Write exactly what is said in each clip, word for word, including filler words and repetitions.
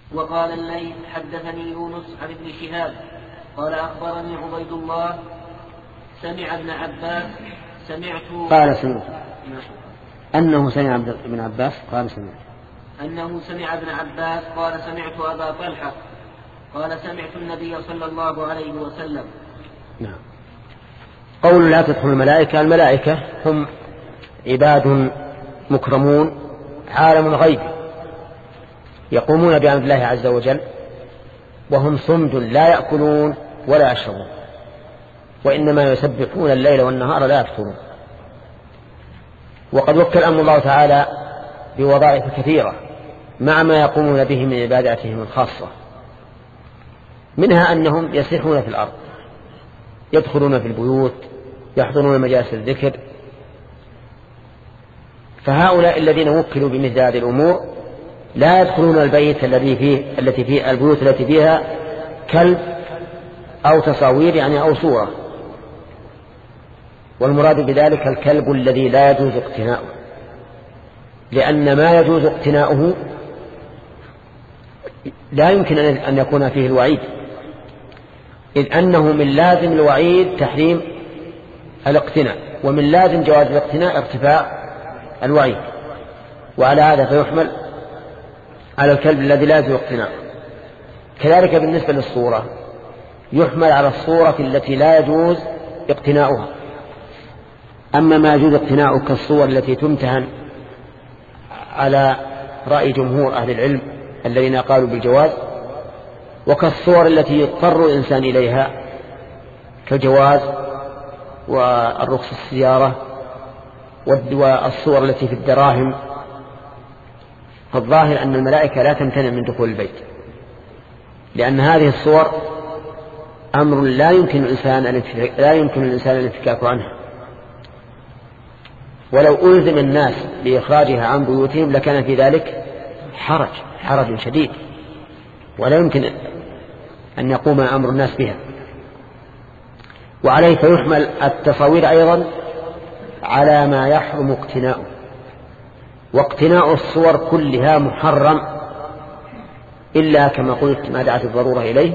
وقال الليث حدثني يونس عن ابن شهاب قال أخبرني عبيد الله سمع ابن عباس سمعت قال سمعت أنه سمع ابن عباس قال سمعت أنه سمع ابن عباس قال سمعت أبا طلحة قال سمعت النبي صلى الله عليه وسلم. نعم. قول لا تدخل الملائكة، الملائكة هم عباد مكرمون عالم الغيب يقومون بأمر الله عز وجل، وهم صمد لا يأكلون ولا يشربون، وإنما يسبحون الليل والنهار لا يفترون. وقد وكل أمر الله تعالى بوظائف كثيرة مع ما يقومون به من عباداتهم الخاصة، منها أنهم يسيحون في الأرض، يدخلون في البيوت، يحضرون مجالس الذكر. فهؤلاء الذين وكلوا بمثل هذه الأمور لا يدخلون البيت الذي فيه التي فيه البيوت التي فيها كلب أو تصاوير يعني أو صورة، والمراد بذلك الكلب الذي لا يجوز اقتناؤه، لأن ما يجوز اقتناؤه لا يمكن أن يكون فيه الوعيد، إذ أنه من لازم الوعيد تحريم الاقتناء، ومن لازم جواز الاقتناء ارتفاع الوعيد، وعلى هذا فيحمل على الكلب الذي لا يجوز اقتناءه. كذلك بالنسبة للصورة يحمل على الصورة التي لا يجوز اقتناؤها. أما ما يجوز اقتناؤه كالصور التي تمتهن على رأي جمهور أهل العلم الذين قالوا بالجواز، وكالصور التي يضطر الإنسان إليها كالجواز والرخص السيارة والصور التي في الدراهم، فالظاهر أن الملائكة لا تمتنع من دخول البيت، لأن هذه الصور أمر لا يمكن الإنسان لا يمكن الإنسان الانفكاك عنه، ولو ألزم الناس بإخراجها عن بيوتهم لكان في ذلك حرج حرج شديد، ولا يمكن أن يقوم أمر الناس بها. وعليه فيحمل التصاوير أيضا على ما يحرم اقتناؤه، واقتناء الصور كلها محرم إلا كما قلت ما دعت الضرورة إليه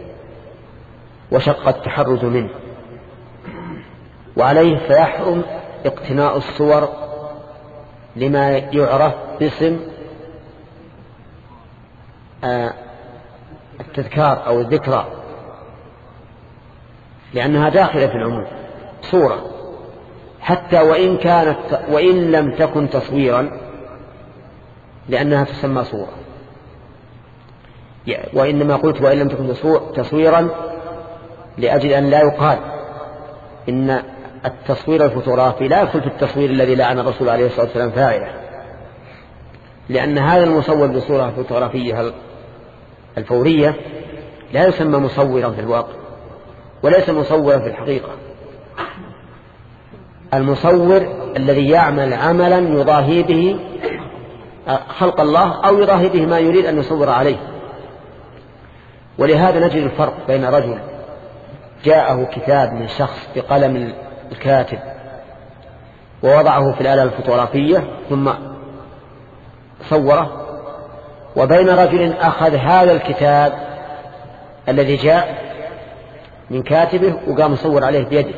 وشق التحرز منه. وعليه فيحرم اقتناء الصور لما يعرف باسم التذكار أو الذكرى، لأنها داخلة في العموم، صورة حتى وإن كانت وإن لم تكن تصويرا لأنها تسمى صورة. وإنما قلت وإن لم تكن تصويرا لأجل أن لا يقال إن التصوير الفوتوغرافي لا يدخل في التصوير الذي لعن الرسول عليه الصلاة والسلام فاعله، لأن هذا المصور بصورة فوتوغرافية الفورية لا يسمى مصورا في الواقع وليس مصورا في الحقيقة. المصور الذي يعمل عملا يضاهي به خلق الله أو يضاهي به ما يريد أن يصور عليه. ولهذا نجد الفرق بين رجل جاءه كتاب من شخص بقلم الكاتب ووضعه في الآلة الفوتوغرافية ثم صوره، وبين رجل أخذ هذا الكتاب الذي جاء من كاتبه وقام يصور عليه بيده.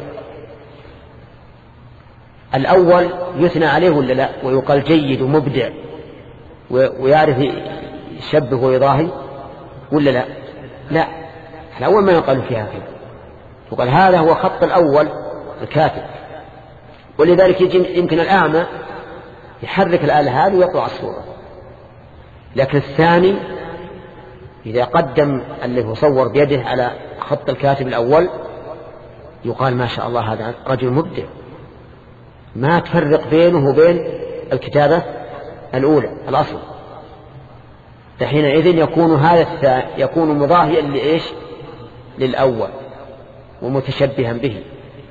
الأول يثنى عليه ولا لا، ويقال جيد ومبدع ويعرف يشبه ويضاهي ولا لا؟ لا، الأول ما يقال فيها كذا، يقال هذا هو خط الأول الكاتب. ولذلك يمكن الأعمى يحرك الآلة هذه ويطلع الصورة، لكن الثاني إذا قدم اللي هو صور بيده على خط الكاتب الأول يقال ما شاء الله هذا رجل مبدع، ما تفرق بينه وبين الكتابة الأولى الأصل. فحينئذ يكون هذا يكون مضاهيا لإيش؟ للأول ومتشبها به.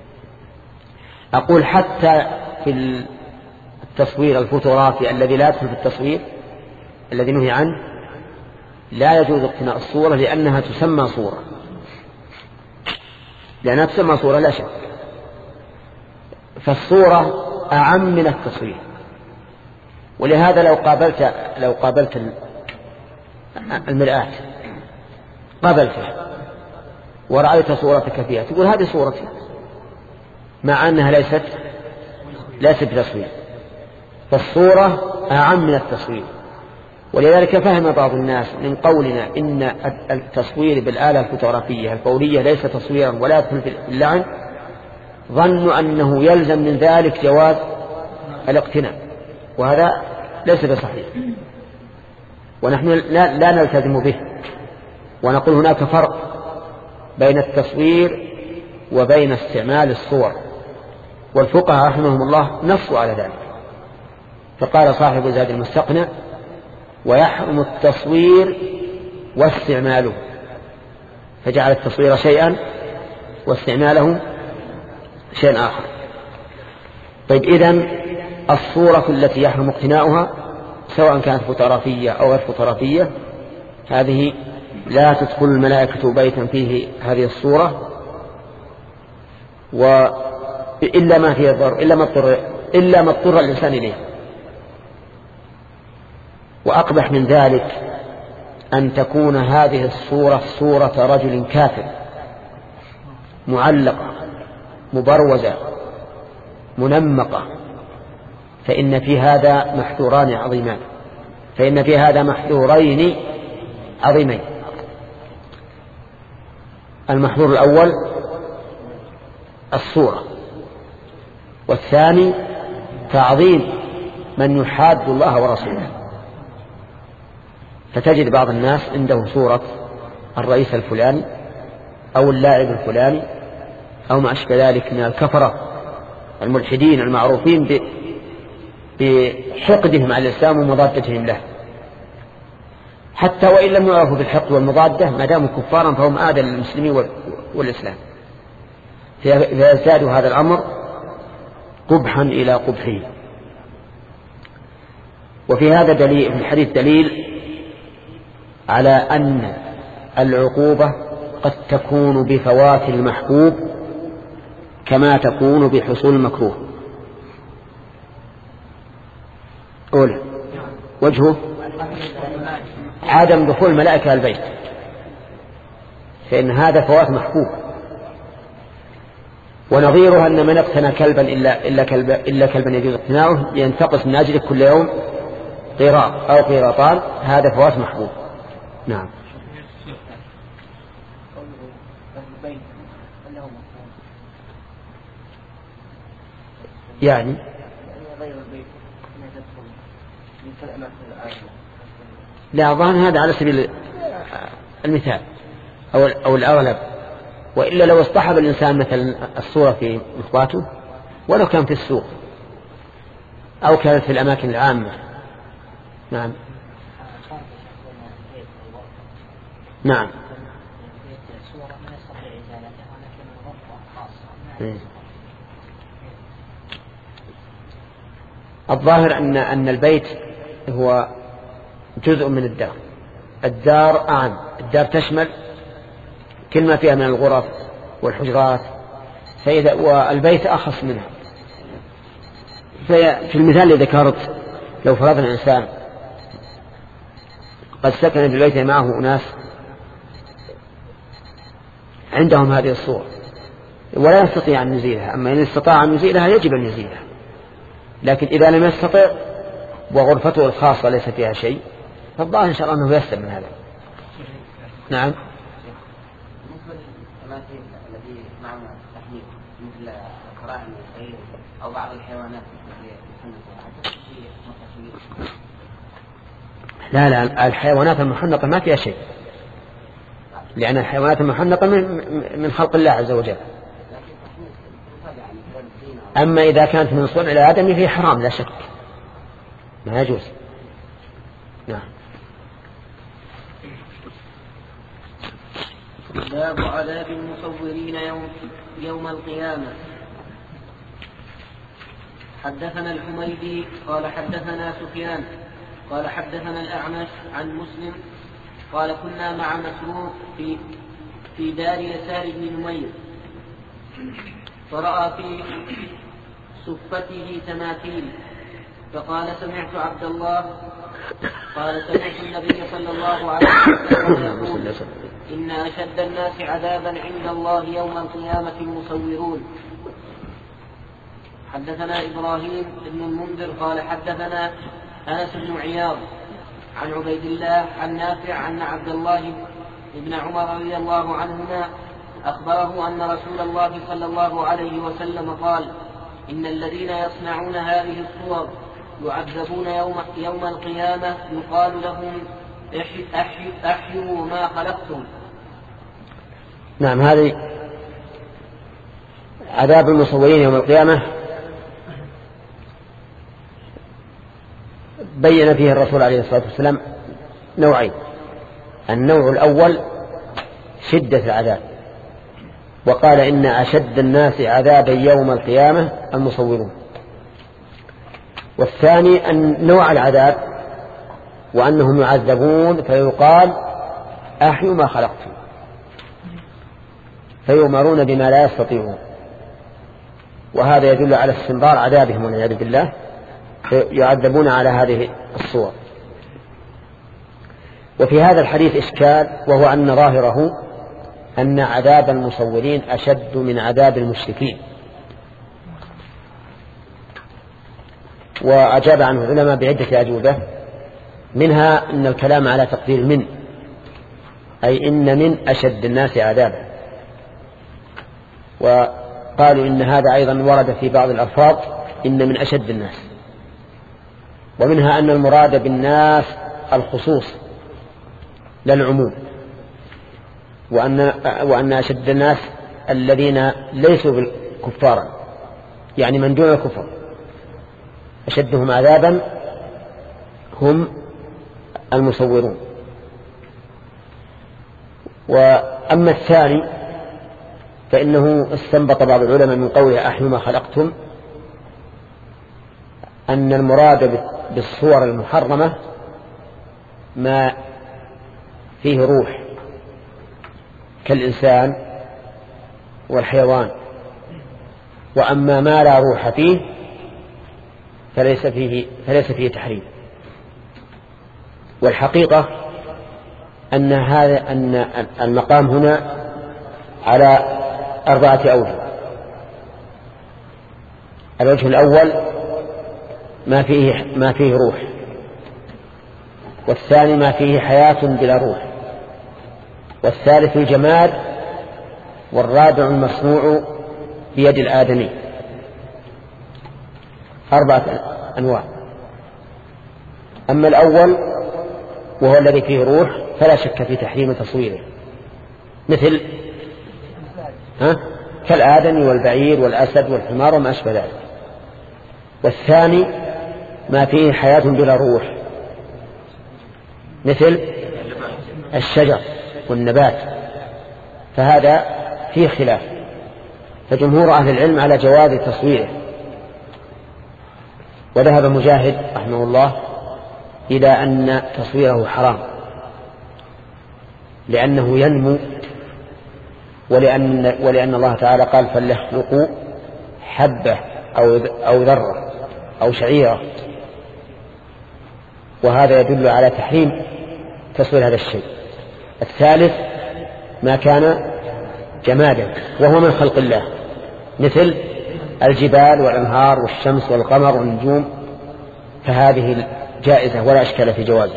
أقول حتى في التصوير الفوتوغرافي الذي لا يدخل في التصوير الذي نهي عنه لا يجوز اقتناء الصورة لأنها تسمى صورة، لأنها تسمى صورة لا شك. فالصورة أعم من التصوير، ولهذا لو قابلت لو قابلت المرآة قابلتها ورأيت صورتك فيها، تقول هذه صورتي، مع أنها ليست ليست بتصوير. فالصورة أعم من التصوير. ولذلك فهم بعض الناس من قولنا إن التصوير بالآلة الفوتوغرافية الفورية ليس تصويرا ولا يدخل في اللعن، ظنوا أنه يلزم من ذلك جواز الاقتناء، وهذا ليس بصحيح، ونحن لا, لا نلتزم به، ونقول هناك فرق بين التصوير وبين استعمال الصور، والفقهاء رحمهم الله نصوا على ذلك. فقال صاحب زاد المستقنع: ويحرم التصوير واستعماله، فجعل التصوير شيئا واستعماله شيئا آخر. طيب، إذن الصورة التي يحرم اقتناؤها سواء كانت فوتوغرافية أو غير فوتوغرافية هذه لا تدخل الملائكة بيتا فيه هذه الصورة، وإلا ما فيه ضرر، إلا ما اضطر إلا ما اضطر الإنسان إليه. وأقبح من ذلك أن تكون هذه الصورة صورة رجل كافر معلقة مبروزة منمقة، فإن في هذا محذوران عظيمان، فإن في هذا محذورين عظيمين. المحذور الأول الصورة، والثاني تعظيم من يحاد الله ورسوله. فتجد بعض الناس عنده صورة الرئيس الفلاني أو اللاعب الفلاني أو ما أشبه ذلك من الكفرة الملحدين المعروفين بحقدهم على الإسلام ومضادتهم له، حتى وإن لم يعرفوا بالحقد والمضادة ما داموا كفارا فهم آذى للمسلمين والإسلام، فيزداد هذا الأمر قبحا إلى قبحه. وفي هذا دليل، في الحديث دليل على أن العقوبة قد تكون بفوات المحبوب كما تكون بحصول المكروه. أولا وجهه عدم دخول الملائكة البيت، فإن هذا فوات محبوب. ونظيره أن من اقتنى كلبا إلا, إلا, كلب إلا كلبا يجوز اقتناؤه ينتقص من أجله كل يوم قيراط أو قيراطان، هذا فوات محبوب. نعم. يعني لا، ظن هذا على سبيل المثال أو أو الأغلب، وإلا لو اصطحب الإنسان مثلا الصورة في مخباته ولو كان في السوق أو كانت في الأماكن العامة. نعم نعم. الظاهر أن أن البيت هو جزء من الدار، الدار أعم، الدار تشمل كل ما فيها من الغرف والحجرات، فإذا والبيت أخص منها. في المثال الذي ذكرت لو فرضنا الإنسان قد سكن في البيت معه أناس عندهم هذه الصور ولا يستطيع أن يزيلها، أما إن استطاع أن يزيلها يجب أن يزيلها، لكن إذا لم يستطع وغرفته الخاصة ليس فيها شيء فالله إن شاء الله أنه يسلم من هذا. نعم. الذي معنا تحميل مثل الكرائم والخيل أو بعض الحيوانات لا لا، الحيوانات المحنطة ما فيها شيء، لأن الحيوانات المحنطة من خلق الله عز وجل. أما إذا كانت من صنع الآدمي فيه حرام لا شك، ما يجوز. نعم. باب عذاب المصورين يوم, يوم القيامة. حدثنا الحميدي قال حدثنا سفيان قال حدثنا الأعمش عن مسلم قال كنا مع مسروق في في دار يسار بن نمير فرأى في صفته تماثيل، فقال سمعت عبد الله قال سمعت النبي صلى الله عليه وسلم يقول إن أشد الناس عذابا عند الله يوم القيامة المصورون. حدثنا إبراهيم بن المنذر قال حدثنا أنس بن عياض عن عبيد الله عن نافع عن عبد الله بن عمر رضي الله عنهما أخبره أن رسول الله صلى الله عليه وسلم قال إن الذين يصنعون هذه الصور يعذبون يوم, يوم القيامة يقال لهم أحيوا ما خلقتم. نعم، هذه عذاب المصورين يوم القيامة بين فيه الرسول عليه الصلاة والسلام نوعين. النوع الأول شدة العذاب، وقال إن أشد الناس عذابا يوم القيامة المصورون. والثاني أن نوع العذاب وأنهم يعذبون فيقال أحيوا ما خلقتم، فيؤمرون بما لا يستطيعون، وهذا يدل على استمرار عذابهم والعياذ بالله، يعذبون على هذه الصور. وفي هذا الحديث إشكال، وهو أن ظاهره أن عذاب المصورين أشد من عذاب المشركين. وأجاب عنه العلماء بعدة أجوبة، منها أن الكلام على تقدير من، أي إن من أشد الناس عذابا. وقالوا إن هذا أيضا ورد في بعض الألفاظ إن من أشد الناس. ومنها أن المراد بالناس الخصوص لا العموم، وأن, وأن أشد الناس الذين ليسوا كفارا، يعني من دون الكفر أشدهم عذابا هم المصورون. وأما الثاني فإنه استنبط بعض العلماء من قوله أحيوا ما خلقتم أن المراد بالصور المحرمة ما فيه روح كالإنسان والحيوان، وأما ما لا روح فيه فليس فيه, فليس فيه تحريم. والحقيقة أن هذا أن المقام هنا على أربعة أوجه. الوجه الأول ما فيه, ما فيه روح، والثاني ما فيه حياة بلا روح، والثالث الجماد، والرابع المصنوع بيد الآدمي. أربعة أنواع. أما الأول وهو الذي فيه روح فلا شك في تحريم تصويره، مثل ها كالآدمي والبعير والأسد والحمار وما أشبه ذلك. والثاني ما فيه حياة بلا روح، مثل الشجر والنبات، فهذا فيه خلاف، فجمهور أهل العلم على جواز تصويره. وذهب مجاهد رحمه الله إلى أن تصويره حرام، لأنه ينمو، ولأن, ولأن الله تعالى قال فليخلقوا حبة أو, أو ذرة أو شعيرة، وهذا يدل على تحريم تصوير هذا الشيء. الثالث ما كان جمادا وهو من خلق الله، مثل الجبال والأنهار والشمس والقمر والنجوم، فهذه جائزة ولا أشكال في جوازه.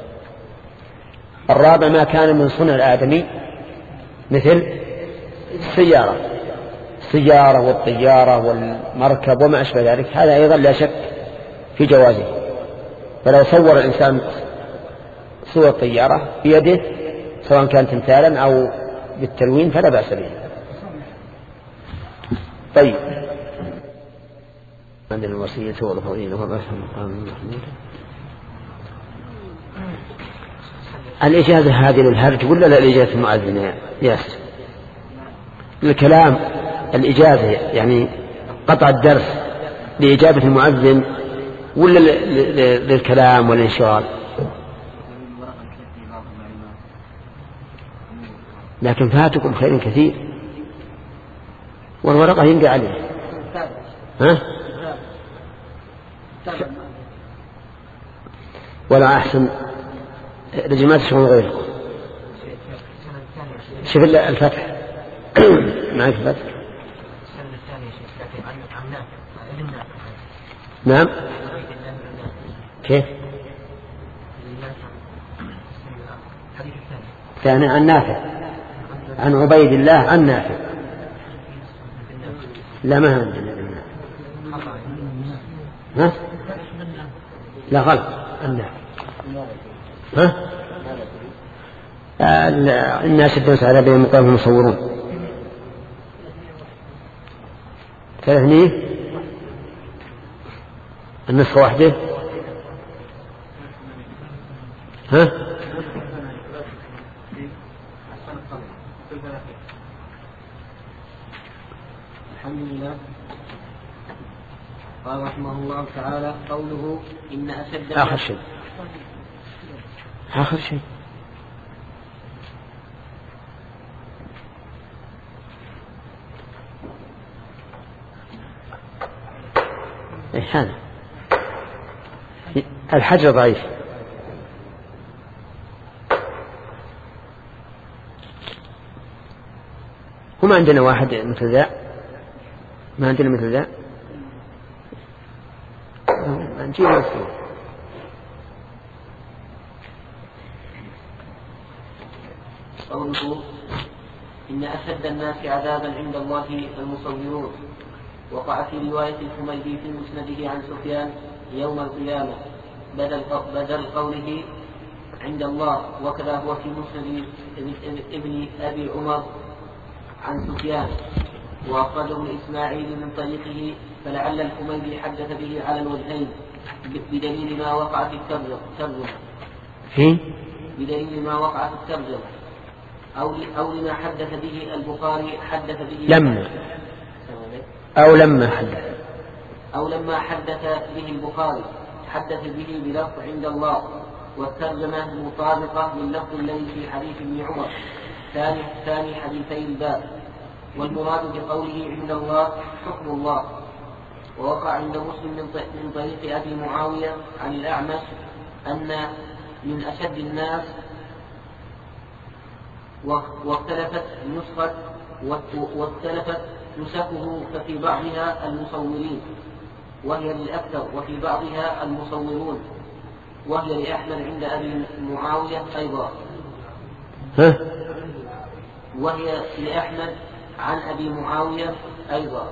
الرابع ما كان من صنع الآدمي، مثل السيارة السيارة والطيارة والمركب وما أشبه ذلك، هذا أيضا لا شك في جوازه. فلو صور الإنسان صور طيارة بيده سواء كان تمثالا أو بالتلوين فلا بأس به. طيب، عندنا الوصية والفضيلة وبرحم مقام محمود. الإجازة هذه للهرج ولا للإجازة المؤذن يا ياسر؟ الكلام الإجازة يعني قطع الدرس لإجابة المؤذن ولا للكلام والانشغال؟ لكن فاتكم خير كثير، والورقة ينقى عليه. ها؟ ولا أحسن رجل ما تشغل غيره. شوف الفتح معك الفتح. نعم كيف كان عن نافع عن عبيد الله عن نافع. لا ما عندنا ها لا غلط النافع. ها الناس الدوس على بين مقامهم مصورون ثلاثني النسخة واحدة. ها الحمد لله. قال رحمه الله تعالى قوله إن أشد آخر شيء آخر شيء إيه هذا الحجر ضعيف. وما عندنا واحد مثل ذا ما عندنا مثل ذا نجيب نفسه. قوله إن أشد الناس عذابا عند الله المصورون وقع في رواية الحميدي في مسنده عن سفيان يوم القيامة بدل بدل قوله عند الله، وكذا هو في مسند ابن أبي عمر عن سفيان وأخرجه إسماعيل من طريقه، فلعل الحميدي حدث به على الوجهين بدليل ما وقع في الترجمة بدليل ما وقع في الترجمة أو أو لما حدث به البخاري حدث به لما أو لما حدث أو لما حدث به البخاري حدث به بلفظ عند الله، والترجمة مطابقة لللفظ الذي في حديث ابن عمر ثاني ثاني حديثي الباب، والمراد بقوله عند الله حكم الله. ووقع عند مسلم من طريق أبي معاوية عن الأعمش أن من أشد الناس، واختلفت نسخة واختلفت نسخه ففي بعضها المصورين وهي للأكثر وفي بعضها المصورون وهي لأحمد عند أبي معاوية أيضا ها؟ وهي لأحمد عن أبي معاوية أيضا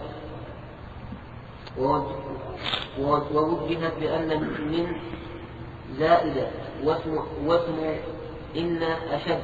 ووجهت بأن من زائدة واسم, واسم إن أشد،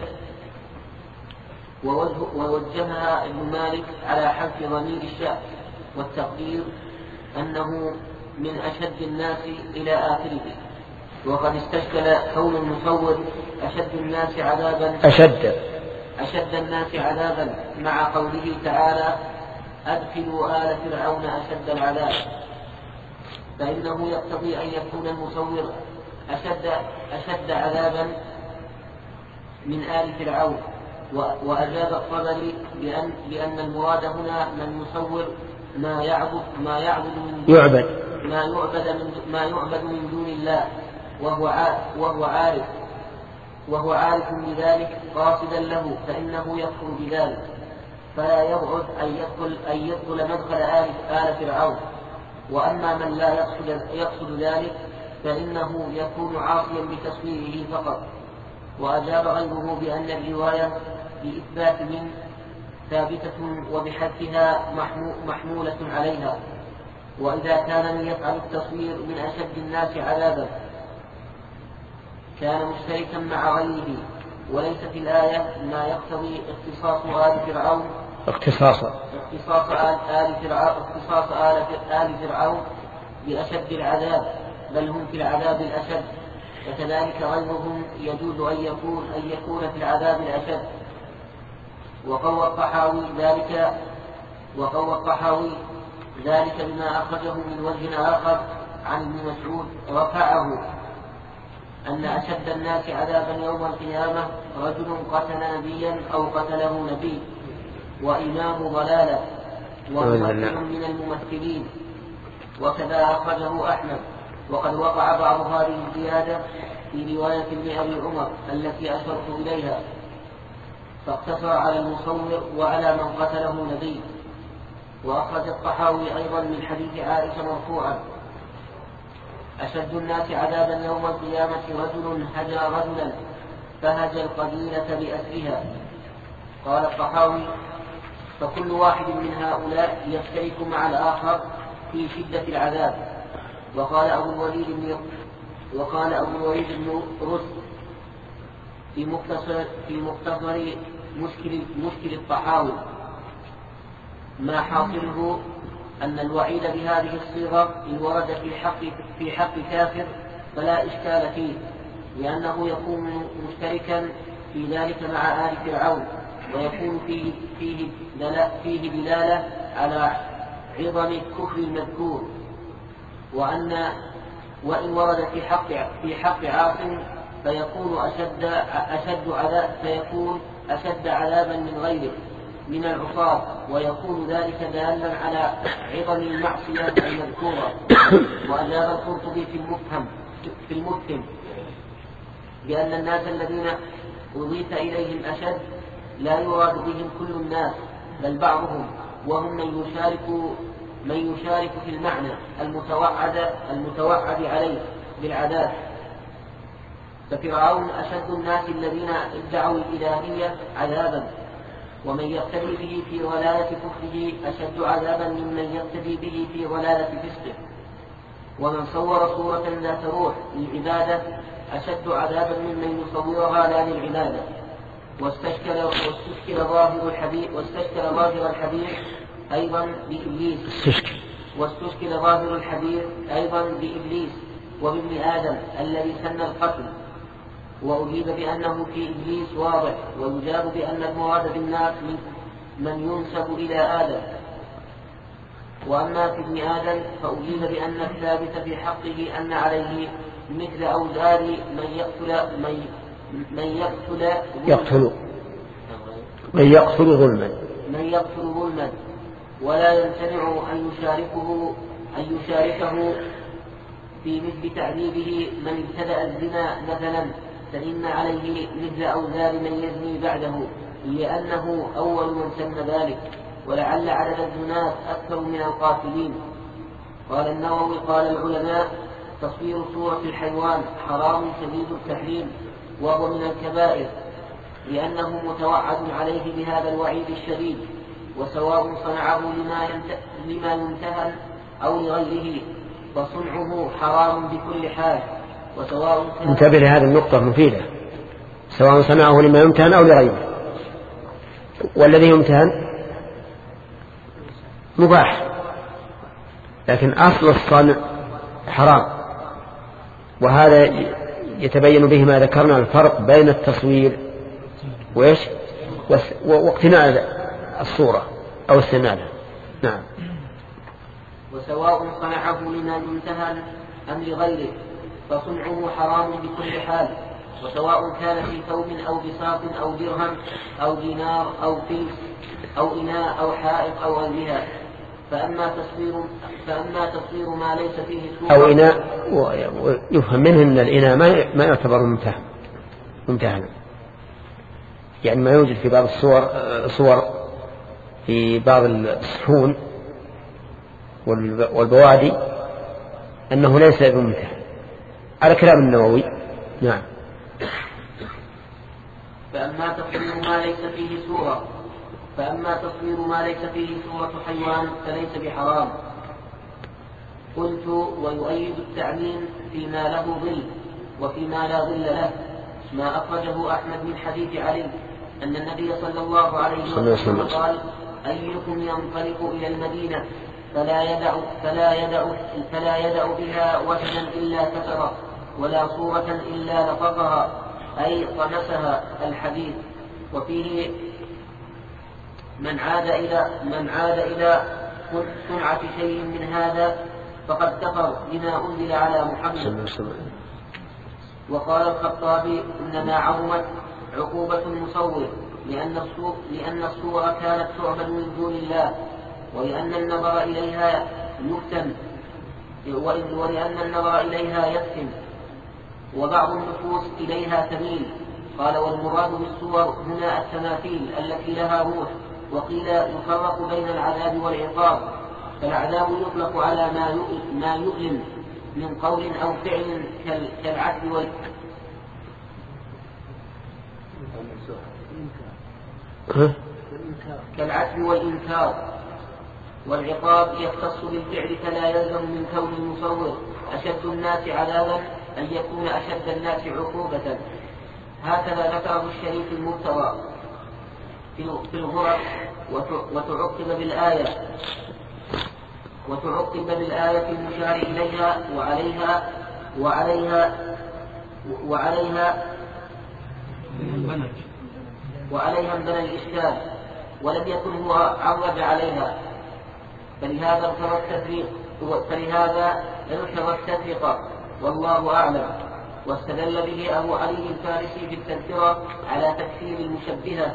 ووجهها ابن مالك على حذف ضمير الشأن والتقدير أنه من أشد الناس إلى آخره. وقد استشكل كون المصور أشد الناس عذابا أشد أشد الناس عذابا مع قوله تعالى أدخلوا آل فرعون أشد العذاب، فإنه يقتضي أن يكون المصور أشد, أشد عذابا من آل فرعون. وأجاب الطبري بأن, بأن المراد هنا من يصور ما يعبد ما يعبد من دون يعبد ما يعبد من ما يعبد من دون الله، وهو وهو عارف وهو عارف بذلك قاصدا له، فإنه يكفر بذلك فلا يبعد أن يدخل أن يدخل مدخل آل, آل فرعون. وأما من لا يقصد, يقصد ذلك فإنه يكون عاصيا بتصويره فقط. وأجاب غيره بأن الرواية بإثبات من ثابتة وبحذفها محمولة عليها، وإذا كان من يفعل التصوير من أشد الناس عذابا كان مشتركا مع غيره، وليس في الآية ما يقتضي اختصاص آل فرعون اختصاص اختصاص آل فرعون اختصاص آل فرعون بأشد العذاب، بل هم في العذاب الأشد، وكذلك غيرهم يجوز أن يكون أن يكون في العذاب الأشد. وقوى الطحاوي ذلك وقوى الطحاوي ذلك بما أخرجه من وجه آخر عن ابن مسعود رفعه أن أشد الناس عذابا يوم القيامة رجل قتل نبيا أو قتله نبي وإمام ضلالة وممثل من الممثلين، وكذا أخرجه أحمد. وقد وقع بعض هذه الزيادة في رواية ابن أبي عمر التي أشرت إليها، فاقتصر على المصور وعلى من قتله نبي. وأخرج الطحاوي أيضا من حديث عائشة مرفوعا: أشد الناس عذابا يوم القيامة رجل هجى رجلا فهجى القبيلة بأسرها. قال الطحاوي: فكل واحد من هؤلاء يشترك مع الآخر في شدة العذاب. وقال أبو الوليد بن وقال أبو الوليد بن رشد في مختصر في مختصر مشكل مشكل الطحاوي: ما حاصله أن الوعيد بهذه الصيغة إن ورد في حق في حق كافر فلا إشكال فيه، لأنه يكون مشتركا في ذلك مع آل فرعون، ويكون فيه فيه فيه دلالة على عظم الكفر المذكور. وأن وإن ورد في حق في حق عاصم فيكون أشد أشد عذاب فيكون أشد عذابا من غيره من العصاة، ويكون ذلك دالا على عظم المعصية المذكورة. وأجاب القرطبي في المفهم في المفهم بأن الناس الذين أضيف إليهم أشد لا يراد بهم كل الناس بل بعضهم، وهم من يشارك من يشارك في المعنى المتوعد المتوعد عليه بالعذاب. ففرعون أشد الناس الذين ادعوا الإلهية عذابا، ومن يقتدي به في ضلالة كفره أشد عذابا ممن يقتدي به في ضلالة فسقه. ومن صور صورة ذات روح للعبادة أشد عذابا ممن يصورها لا للعبادة. واستشكل واستشكل ظاهر الحديث واستشكل ظاهر الحديث أيضا بإبليس واستشكل ظاهر الحديث أيضا بإبليس وابن آدم الذي سن القتل. وأجيب بأنه في إبليس واضح، ويجاب بأن المراد بالناس من ينسب إلى آدم. وأما في ابن آدم فأجيب بأن الثابت في حقه أن عليه مثل أوزار من يقتل من, من يقتل يقتل من يقتل ظلما من يقتل ظلما ولا يمتنع أن يشاركه أن يشاركه في مثل تعذيبه من ابتدأ الزنا مثلا، فإن عليه مثل أوزار من يزني بعده، لأنه أول من سن ذلك، ولعل عدد الزنات أكثر من القاتلين. قال النووي: قال العلماء: تصوير صورة الحيوان حرام شديد التحريم، وهو من الكبائر، لأنه متوعد عليه بهذا الوعيد الشديد، وسواء صنعه لما ينتهى أو لغيره فصنعه حرام بكل حال. وسواء انتبه لهذه النقطة مفيدة، سواء صنعه لما يمتهن أو لغيره. والذي يمتهن مباح، لكن أصل الصنع حرام. وهذا يتبين به ما ذكرنا الفرق بين التصوير وإيش واقتناء الصورة أو السنادة. نعم. وسواء صنعه لما يمتهن أم لغيره فصنعه حرام بكل حال، وسواء كان في ثوب أو بساط أو درهم أو دينار أو فلس أو إناء أو حائط أو غيرها. فأما تصوير فأما تصوير ما ليس فيه صورة أو إناء، ويفهم منه أن الإناء ما يعتبر ممتهن ممتهنا، يعني ما يوجد في بعض الصور صور في بعض الصحون والبوادي أنه ليس بممتهن على كلام النووي. نعم. فأما تصوير ما ليس فيه صورة فأما تصوير ما ليس فيه صورة حيوان فليس بحرام. قلت: ويؤيد التعميم فيما له ظل وفيما لا ظل له ما أخرجه أحمد من حديث علي أن النبي صلى الله عليه وسلم قال: أيكم ينطلق إلى المدينة فلا يدع فلا يدع فلا يدع بها وجها إلا كسره ولا صورة إلا لطقها، أي طمسها. الحديث. وفيه: من عاد إلى من عاد إلى صنعة شيء من هذا فقد كفر بما أنزل على محمد. وقال الخطابي: إنما عظمت عقوبة المصور لأن الصور لأن الصور كانت تعبد من دون الله، ولأن النظر إليها يفتن ولأن النظر إليها يفتن وبعض النفوس إليها تميل. قال والمراد بالصور هنا التماثيل التي لها روح. وقيل يفرق بين العذاب والعقاب، فالعذاب يطلق على ما يؤلم من قول أو فعل كالعدل وال كالعدل والإنكار. والعقاب يختص بالفعل فلا يلزم من كون المصور أشد الناس عذابا أن يكون أشد الناس عقوبة. هكذا ذكره الشريف المرتضى في الغرف. وتعقب بالآية وتعقب بالآية المشار إليها وعليها وعليها وعليها وعليها انبنى الإشكال، ولم يكن هو عرج عليها، فلهذا ارتضى التفريق فلهذا ارتضى التفريق والله أعلم. واستدل به أبو علي الفارسي في التذكرة على تكفير المشبهة،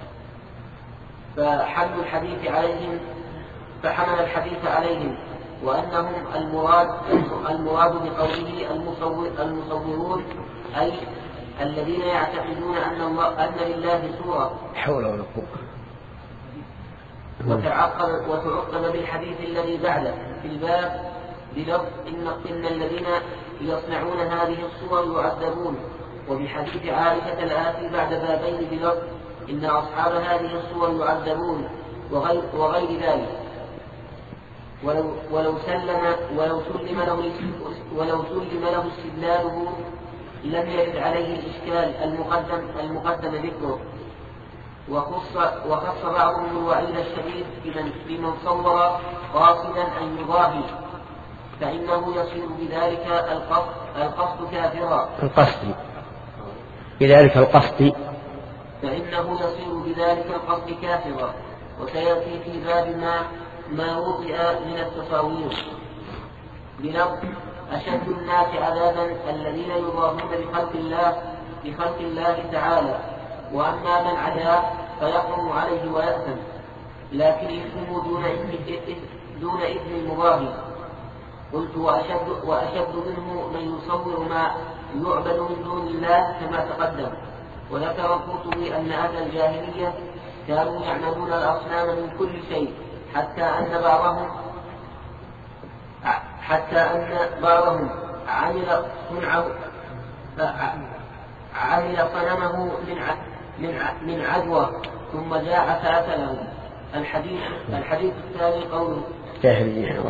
فحمل الحديث عليهم فحمل الحديث عليهم وأنهم المراد المراد بقوله المصور المصورون أي الذين يعتقدون أن الله أن لله صورة. حول ولا قوة. وتعقب وتعقب بالحديث الذي بعده في الباب بلفظ إن إن الذين يصنعون هذه الصور يعذبون، وبحديث عائشة الآتي بعد بابين بلفظ إن أصحاب هذه الصور يعذبون وغير, وغير ذلك. ولو, ولو سلم ولو سلم له ولو سلم له استدلاله لم يرد عليه الإشكال المقدم المقدم ذكره. وخص وخص بعضهم الوعيد الشديد بمن, بمن صور قاصدا أن يضاهي، فإنه يصير بذلك القصد القصد كافرا. القصد بذلك القصد فإنه يصير بذلك القصد كافرا. وسيأتي في باب ما ما وطئ من التصاوير بلفظ أشد الناس عذابا الذين يضاهون بخلق الله بخلق الله تعالى، وأما من عدا فيحرم عليه ويأثم، لكن إثمه دون إثم دون إثم المضاهي. قلت وأشد, وأشد منه من يصور ما يعبد من دون الله كما تقدم. وذكر القرطبي أن أهل الجاهلية كانوا يعملون الأصنام من كل شيء، حتى أن بعضهم حتى أن بعضهم عمل صنعه عمل صنمه من من من عدوى ثم جاء فأكله. الحديث الحديث الثاني قوله جاهلية.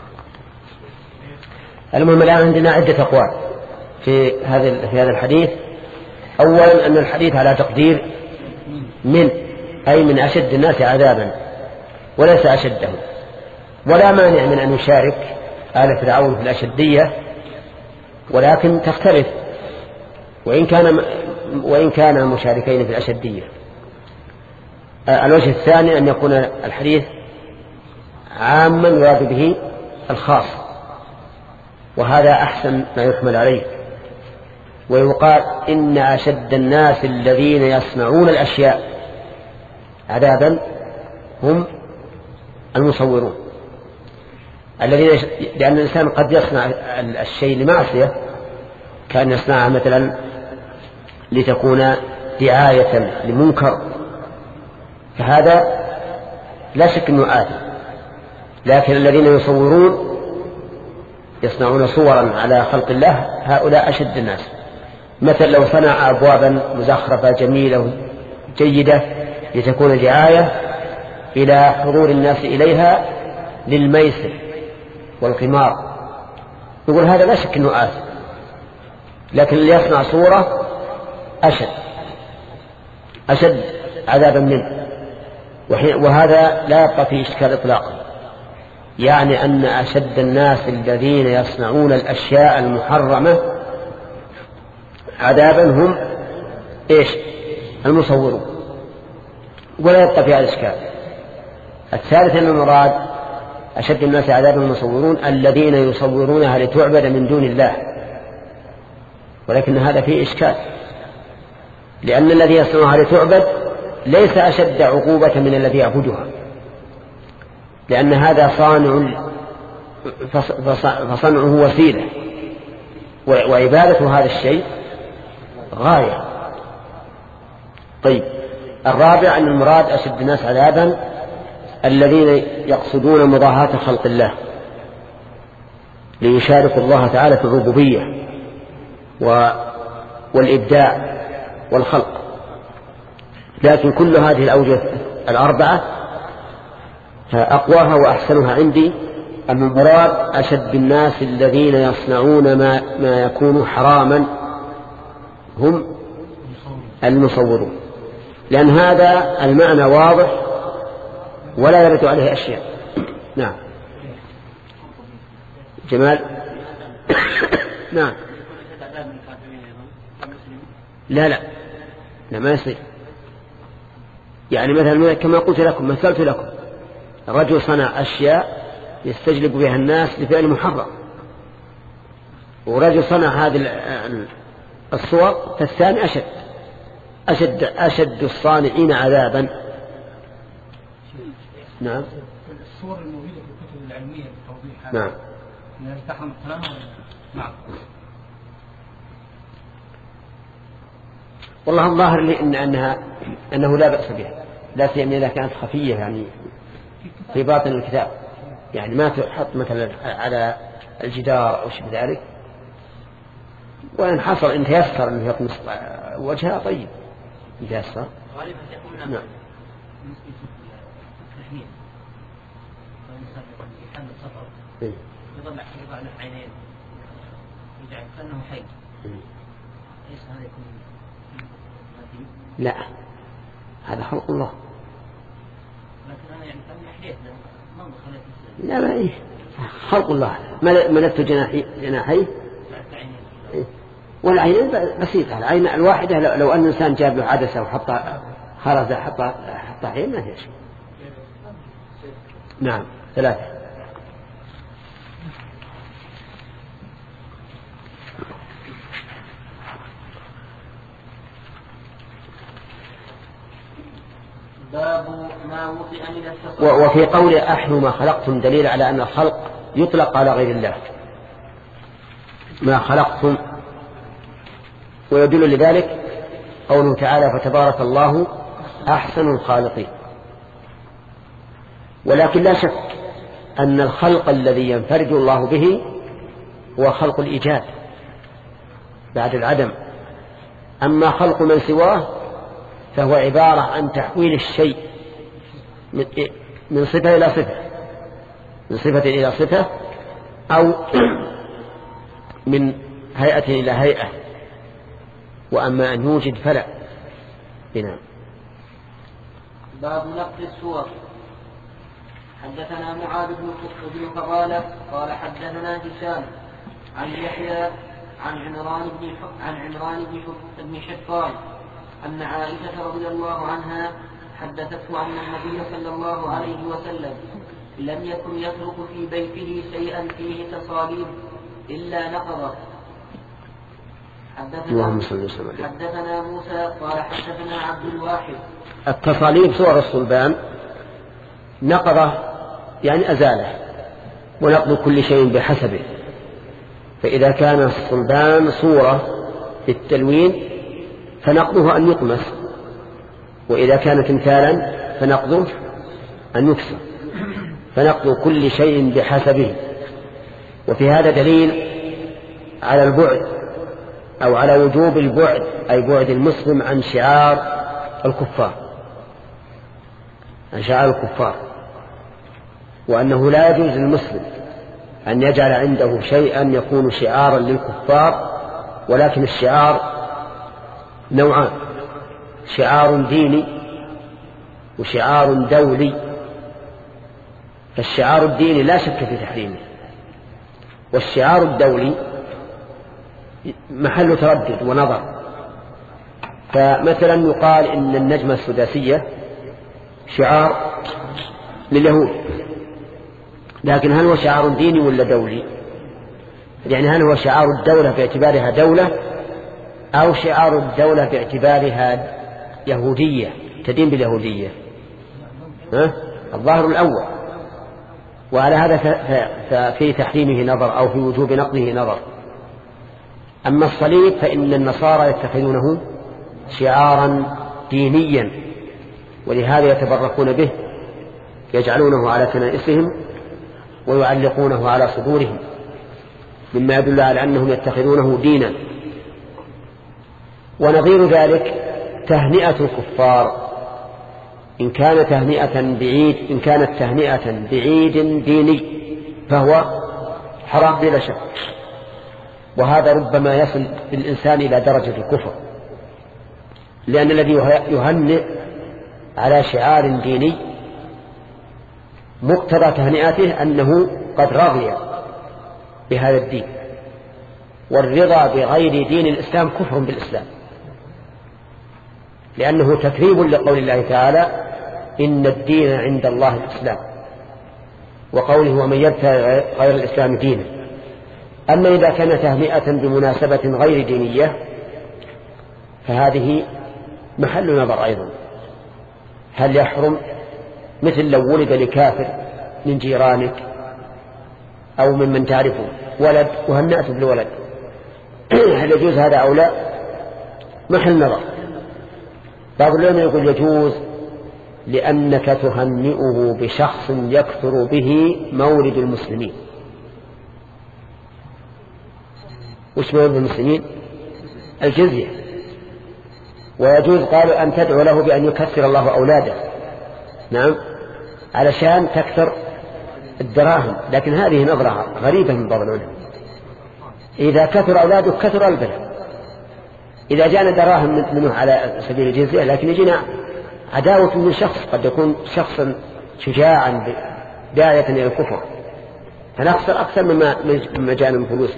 المهم الآن عندنا عدة أقوال في هذا في هذا الحديث. أولا أن الحديث على تقدير من أي من أشد الناس عذابا وليس أشدهم، ولا مانع من أن يشارك آل فرعون في الأشدية، ولكن تختلف وإن كان وإن كان مشاركين في الأشدية. الوجه الثاني أن يكون الحديث عاما يراد به الخاص، وهذا أحسن ما يحمل عليه. ويقال إن أشد الناس الذين يصنعون الأشياء عذابا هم المصورون الذين، لأن الإنسان قد يصنع الشيء لمعصية، كان يصنعها مثلا لتكون دعاية لمنكر، فهذا لا شك أنه آثم. لكن الذين يصورون يصنعون صورا على خلق الله هؤلاء أشد الناس. مثل لو صنع أبوابا مزخرفة جميلة جيدة لتكون دعاية إلى حضور الناس إليها للميسر والقمار، يقول هذا لا شك أنه آثم. لكن اللي يصنع صورة أشد أشد عذابا منه، وهذا لا يبقى فيه إشكال إطلاقا. يعني أن أشد الناس الذين يصنعون الأشياء المحرمة عذابا هم إيش؟ المصورون، ولا يبقى فيها الإشكال. الثالث أن المراد أشد الناس عذابا المصورون الذين يصورونها لتعبد من دون الله، ولكن هذا فيه إشكال، لأن الذي يصنعها لتعبد ليس أشد عقوبة من الذي يعبدها، لأن هذا صانع فصنعه وسيلة، وعبادة هذا الشيء غاية. طيب، الرابع أن المراد أشد الناس عذابا الذين يقصدون مضاهاة خلق الله ليشاركوا الله تعالى في الربوبية والإبداع والخلق. لكن كل هذه الأوجه الأربعة أقواها وأحسنها عندي أن المراد أشد الناس الذين يصنعون ما, ما يكون حراما هم المصورون، لأن هذا المعنى واضح ولا يرد عليه أشياء. نعم جمال. نعم. لا لا لا ما يصير. يعني مثلا كما قلت لكم مثلت لكم رجل صنع أشياء يستجلب بها الناس لفعل محرم، ورجل صنع هذه الصور فالثاني أشد أشد أشد الصانعين عذابا. نعم. الصور الموجودة في الكتب العلمية بالتوضيح نعم. تحرم الكلام. نعم. والله الظاهر لي إن أنها أنه لا بأس بها، لا سيما إذا كانت خفية يعني في باطن الكتاب، يعني ما تحط مثلا على الجدار أو شيء ذلك، وإن حصل إن تيسر أنه يطمس وجهها طيب إن تيسر. نعم. يضع يضع له عينين يجعل كأنه حي، ليس هذا يكون لا هذا خلق الله. لكن أنا يعني كان يحيث ما دخلت لا ما إيه خلق الله. ملكت جناحي جناحيه والعينين بسيطة. العين الواحدة لو أن الإنسان جاب له عدسة وحطها خرز حطها حطها عين ما هي شيء. نعم. ثلاثة. باب ما وطئ من التصرف. وفي قول أحيوا ما خلقتم دليل على أن الخلق يطلق على غير الله ما خلقتم، ويدل لذلك قوله تعالى فتبارك الله أحسن الخالقين. ولكن لا شك أن الخلق الذي ينفرد الله به هو خلق الإيجاد بعد العدم. أما خلق من سواه فهو عبارة عن تحويل الشيء من صفة إلى صفة من صفة إلى صفة أو من هيئة إلى هيئة. وأما أن يوجد فلا. هنا باب نقد الصور. حدثنا معاذ بن فضالة قال حدثنا هشام عن يحيى عن عمران بن عن عمران بن شقان أن عائشة رضي الله عنها حدثته أن النبي صلى الله عليه وسلم لم يكن يترك في بيته شيئا فيه تصاليب إلا نقضه. حدثنا, حدثنا موسى قال حدثنا عبد الواحد. التصاليب صور الصلبان نقضه يعني أزاله، ونقض كل شيء بحسبه. فإذا كان الصلبان صورة بالتلوين فنقضه أن يطمس، وإذا كان تمثالا فنقضه أن يكسر. فنقض كل شيء بحسبه. وفي هذا دليل على البعد أو على وجوب البعد، أي بعد المسلم عن شعار الكفار عن شعار الكفار وأنه لا يجوز للمسلم أن يجعل عنده شيئا يكون شعارا للكفار. ولكن الشعار نوعان: شعار ديني وشعار دولي. فالشعار الديني لا شك في تحريمه، والشعار الدولي محل تردد ونظر. فمثلا يقال إن النجمة السداسية شعار لليهود، لكن هل هو شعار ديني ولا دولي؟ يعني هل هو شعار الدولة باعتبارها دولة أو شعار الدولة باعتبارها يهودية تدين باليهودية؟ ها؟ الظاهر الأول. وعلى هذا ففي تحريمه نظر أو في وجوب نقضه نظر. أما الصليب فإن النصارى يتخذونه شعارا دينيا، ولهذا يتبركون به، يجعلونه على كنائسهم ويعلقونه على صدورهم، مما يدل على أنهم يتخذونه دينا. ونظير ذلك تهنئة الكفار، إن كان تهنئة بعيد إن كانت تهنئة بعيد ديني فهو حرام بلا شك، وهذا ربما يصل بالإنسان إلى درجة الكفر، لأن الذي يهنئ على شعار ديني مقتضى تهنئته أنه قد رضي بهذا الدين، والرضا بغير دين الإسلام كفر بالإسلام، لأنه تكذيب لقول الله تعالى إن الدين عند الله الإسلام، وقوله ومن يبتغي غير الإسلام دينا. أما إذا كان تهنئة بمناسبة غير دينية فهذه محل نظر أيضا، هل يحرم؟ مثل لو ولد لكافر من جيرانك أو ممن تعرفه ولد وهنأت بالولد، هل يجوز هذا أو لا؟ محل نظر. بعض العلماء يقول يجوز، لأنك تهنئه بشخص يكثر به مولد المسلمين. وش مولد المسلمين؟ الجزية. ويجوز قالوا أن تدعو له بأن يكثر الله أولاده، نعم، علشان تكثر الدراهم، لكن هذه نظرة غريبة من بعض العلماء. إذا كثر أولاده كثر البلد، إذا جاءنا دراهم منه على سبيل الجزية، لكن يجينا عداوة من شخص قد يكون شخصا شجاعا داعية إلى الكفر، فنخسر أكثر مما جاءنا من فلوس.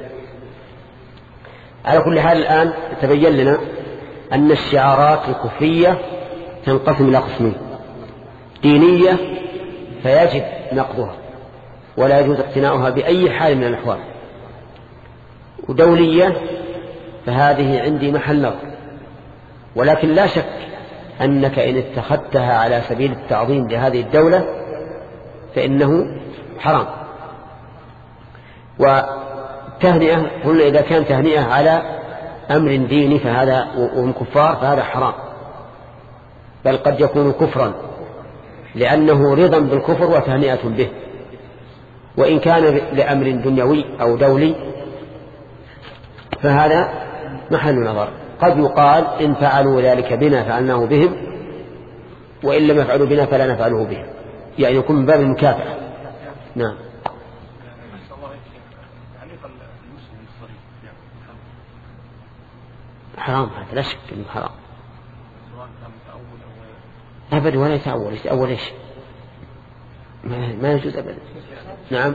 على كل حال الآن تبين لنا أن الشعارات الكفرية تنقسم إلى قسمين: دينية فيجب نقضها ولا يجوز اقتناؤها بأي حال من الأحوال، ودولية فهذه عندي محل نظر، ولكن لا شك أنك إن اتخذتها على سبيل التعظيم لهذه الدولة فإنه حرام. وتهنئة قلنا إذا كان تهنئة على أمر ديني فهذا وهم كفار فهذا حرام، بل قد يكون كفرا لأنه رضا بالكفر وتهنئة به. وإن كان لأمر دنيوي أو دولي فهذا محل نظر، قد يقال إن فعلوا ذلك بنا فعلناه بهم، وإن لم يفعلوا بنا فلا نفعله بهم، يعني يكون من باب المكافأة. نعم. حرام، هذا لا شك انه حرام ابدا، ولا يتأول. يتأول ايش؟ ما يجوز ابدا. نعم.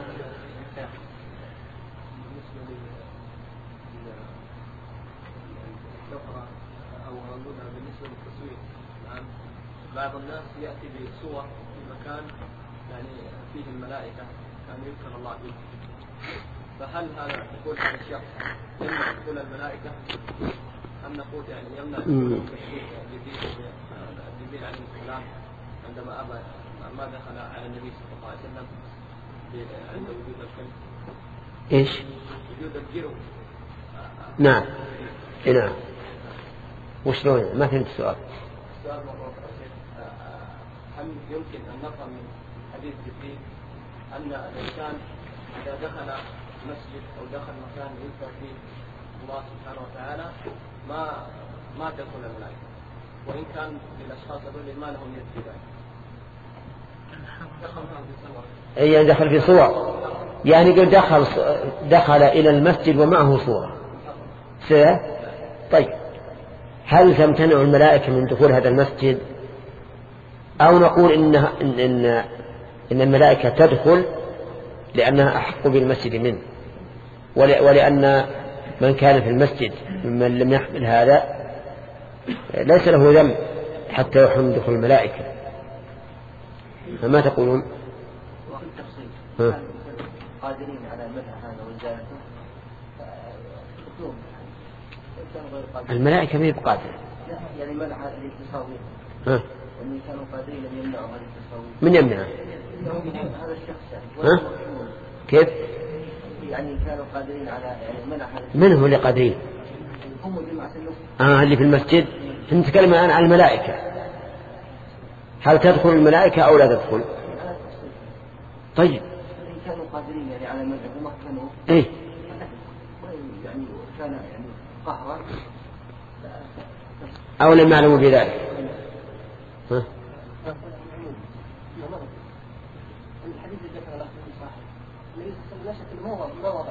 بعض الناس يأتي بصور في مكان يعني فيه الملائكة كان يذكر الله به، فهل هذا تقول هذا الشخص يمنع دخول الملائكة أم نقول يعني يمنع دخول جبريل عليه السلام عندما أبى ما دخل على النبي صلى الله عليه وسلم عند وجود الكلب؟ إيش؟ وجود الجرو. نعم. نعم. وشلون؟ ما فهمت السؤال. السؤال مرة هل يمكن أن نفهم من حديث جبريل أن الإنسان إذا دخل مسجد أو دخل مكان يذكر فيه الله سبحانه وتعالى ما ما تدخل الملائكة، وإن كان للأشخاص هذول ما لهم يد في ذلك؟ يعني دخل في صور، يعني قد دخل دخل إلى المسجد ومعه صورة. طيب هل تمتنع الملائكة من دخول هذا المسجد، أو نقول إن, إن, إن, إن الملائكة تدخل لأنها أحق بالمسجد منه، ولأن من كان في المسجد ممن لم يحمل هذا ليس له ذنب حتى يحرم دخول الملائكة؟ فما تقولون؟ وفي التفصيل قادرين على مدح هذا وإزالته الملائكة ما يبقى قادر، يعني منع الاتصال ها ومن كانوا قادرين أن يمنعوا هذا التصوير. من يمنعه؟ هذا الشخص ها؟ كيف؟ يعني كانوا قادرين على يعني منع هذا. من هو اللي قادرين؟ آه اللي في المسجد. نتكلم الآن عن الملائكة، هل تدخل الملائكة أو لا تدخل؟ طيب كانوا قادرين يعني على المنع وما كانوا إيه يعني كان يعني قهرا أو لم يعلموا بذلك. ها؟ الحديث اللي ذكره الأخ صاحب النبي صلى الله عليه وسلم ما وضع ما وضع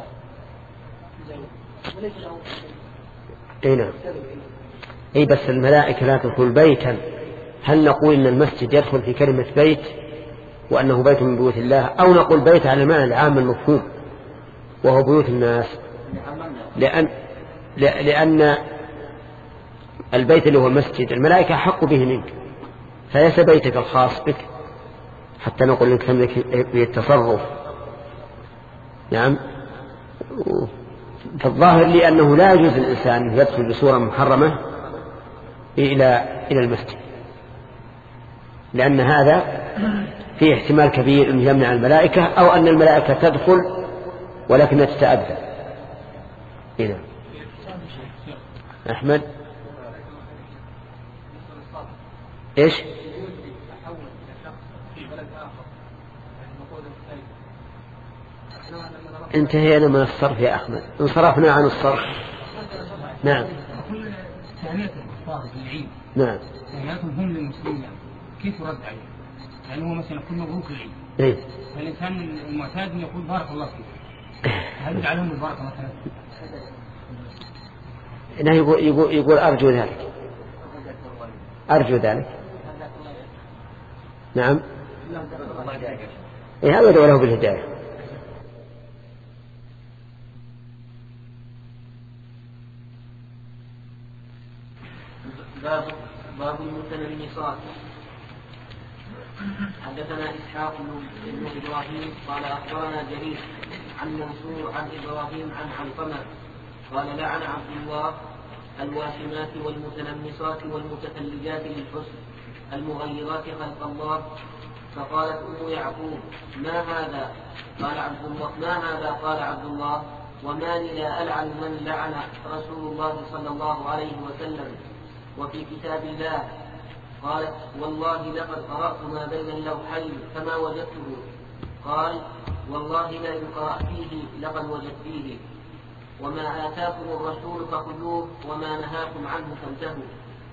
وليس له اي نعم. اي بس الملائكة لا تدخل بيتا، هل نقول ان المسجد يدخل في كلمة بيت وانه بيت من بيوت الله، او نقول بيت على المعنى العام المفهوم وهو بيوت الناس؟ لأن لأن البيت اللي هو المسجد الملائكة حق به منك، فليس بيتك الخاص بك حتى نقول انك تملك به التصرف. نعم. فالظاهر لي أنه لا يجوز للإنسان يدخل بصورة محرمة إلى إلى المسجد، لأن هذا فيه احتمال كبير أن يمنع الملائكة، أو أن الملائكة تدخل ولكنها تتأذى. هنا أحمد إيش؟ انتهينا من الصرف يا أحمد، انصرفنا عن الصرف. نعم. تهنئة الكفار بالعيد. نعم. تهنئتهم هم للمسلمين كيف يرد عليه؟ يعني هو مثلا يقول مبروك العيد. إيه. فالإنسان المعتاد يقول بارك الله فيك. هل يجعلهم البركة مثلا؟ لا يقول يقول يقول أرجو ذلك. أرجو ذلك. نعم. إيه هذا يدعو له بالهداية. باب باب المتنمصات. حدثنا إسحاق بن إبراهيم قال أخبرنا جرير عن منصور عن إبراهيم عن علقمة قال لعن عبد الله الواشمات والمتنمصات والمتثلجات للحسن المغيرات خلق الله. فقالت أم يعقوب ما هذا؟ قال عبد الله ما هذا؟ قال عبد الله وما لي لا ألعن من لعن رسول الله صلى الله عليه وسلم وفي كتاب الله. قالت والله لقد قرأت ما بين اللوحين فما وجدته. قال والله لئن قرأتيه لقد وجدتيه وما آتاكم الرسول فخذوه وما نهاكم عنه فانتهوا.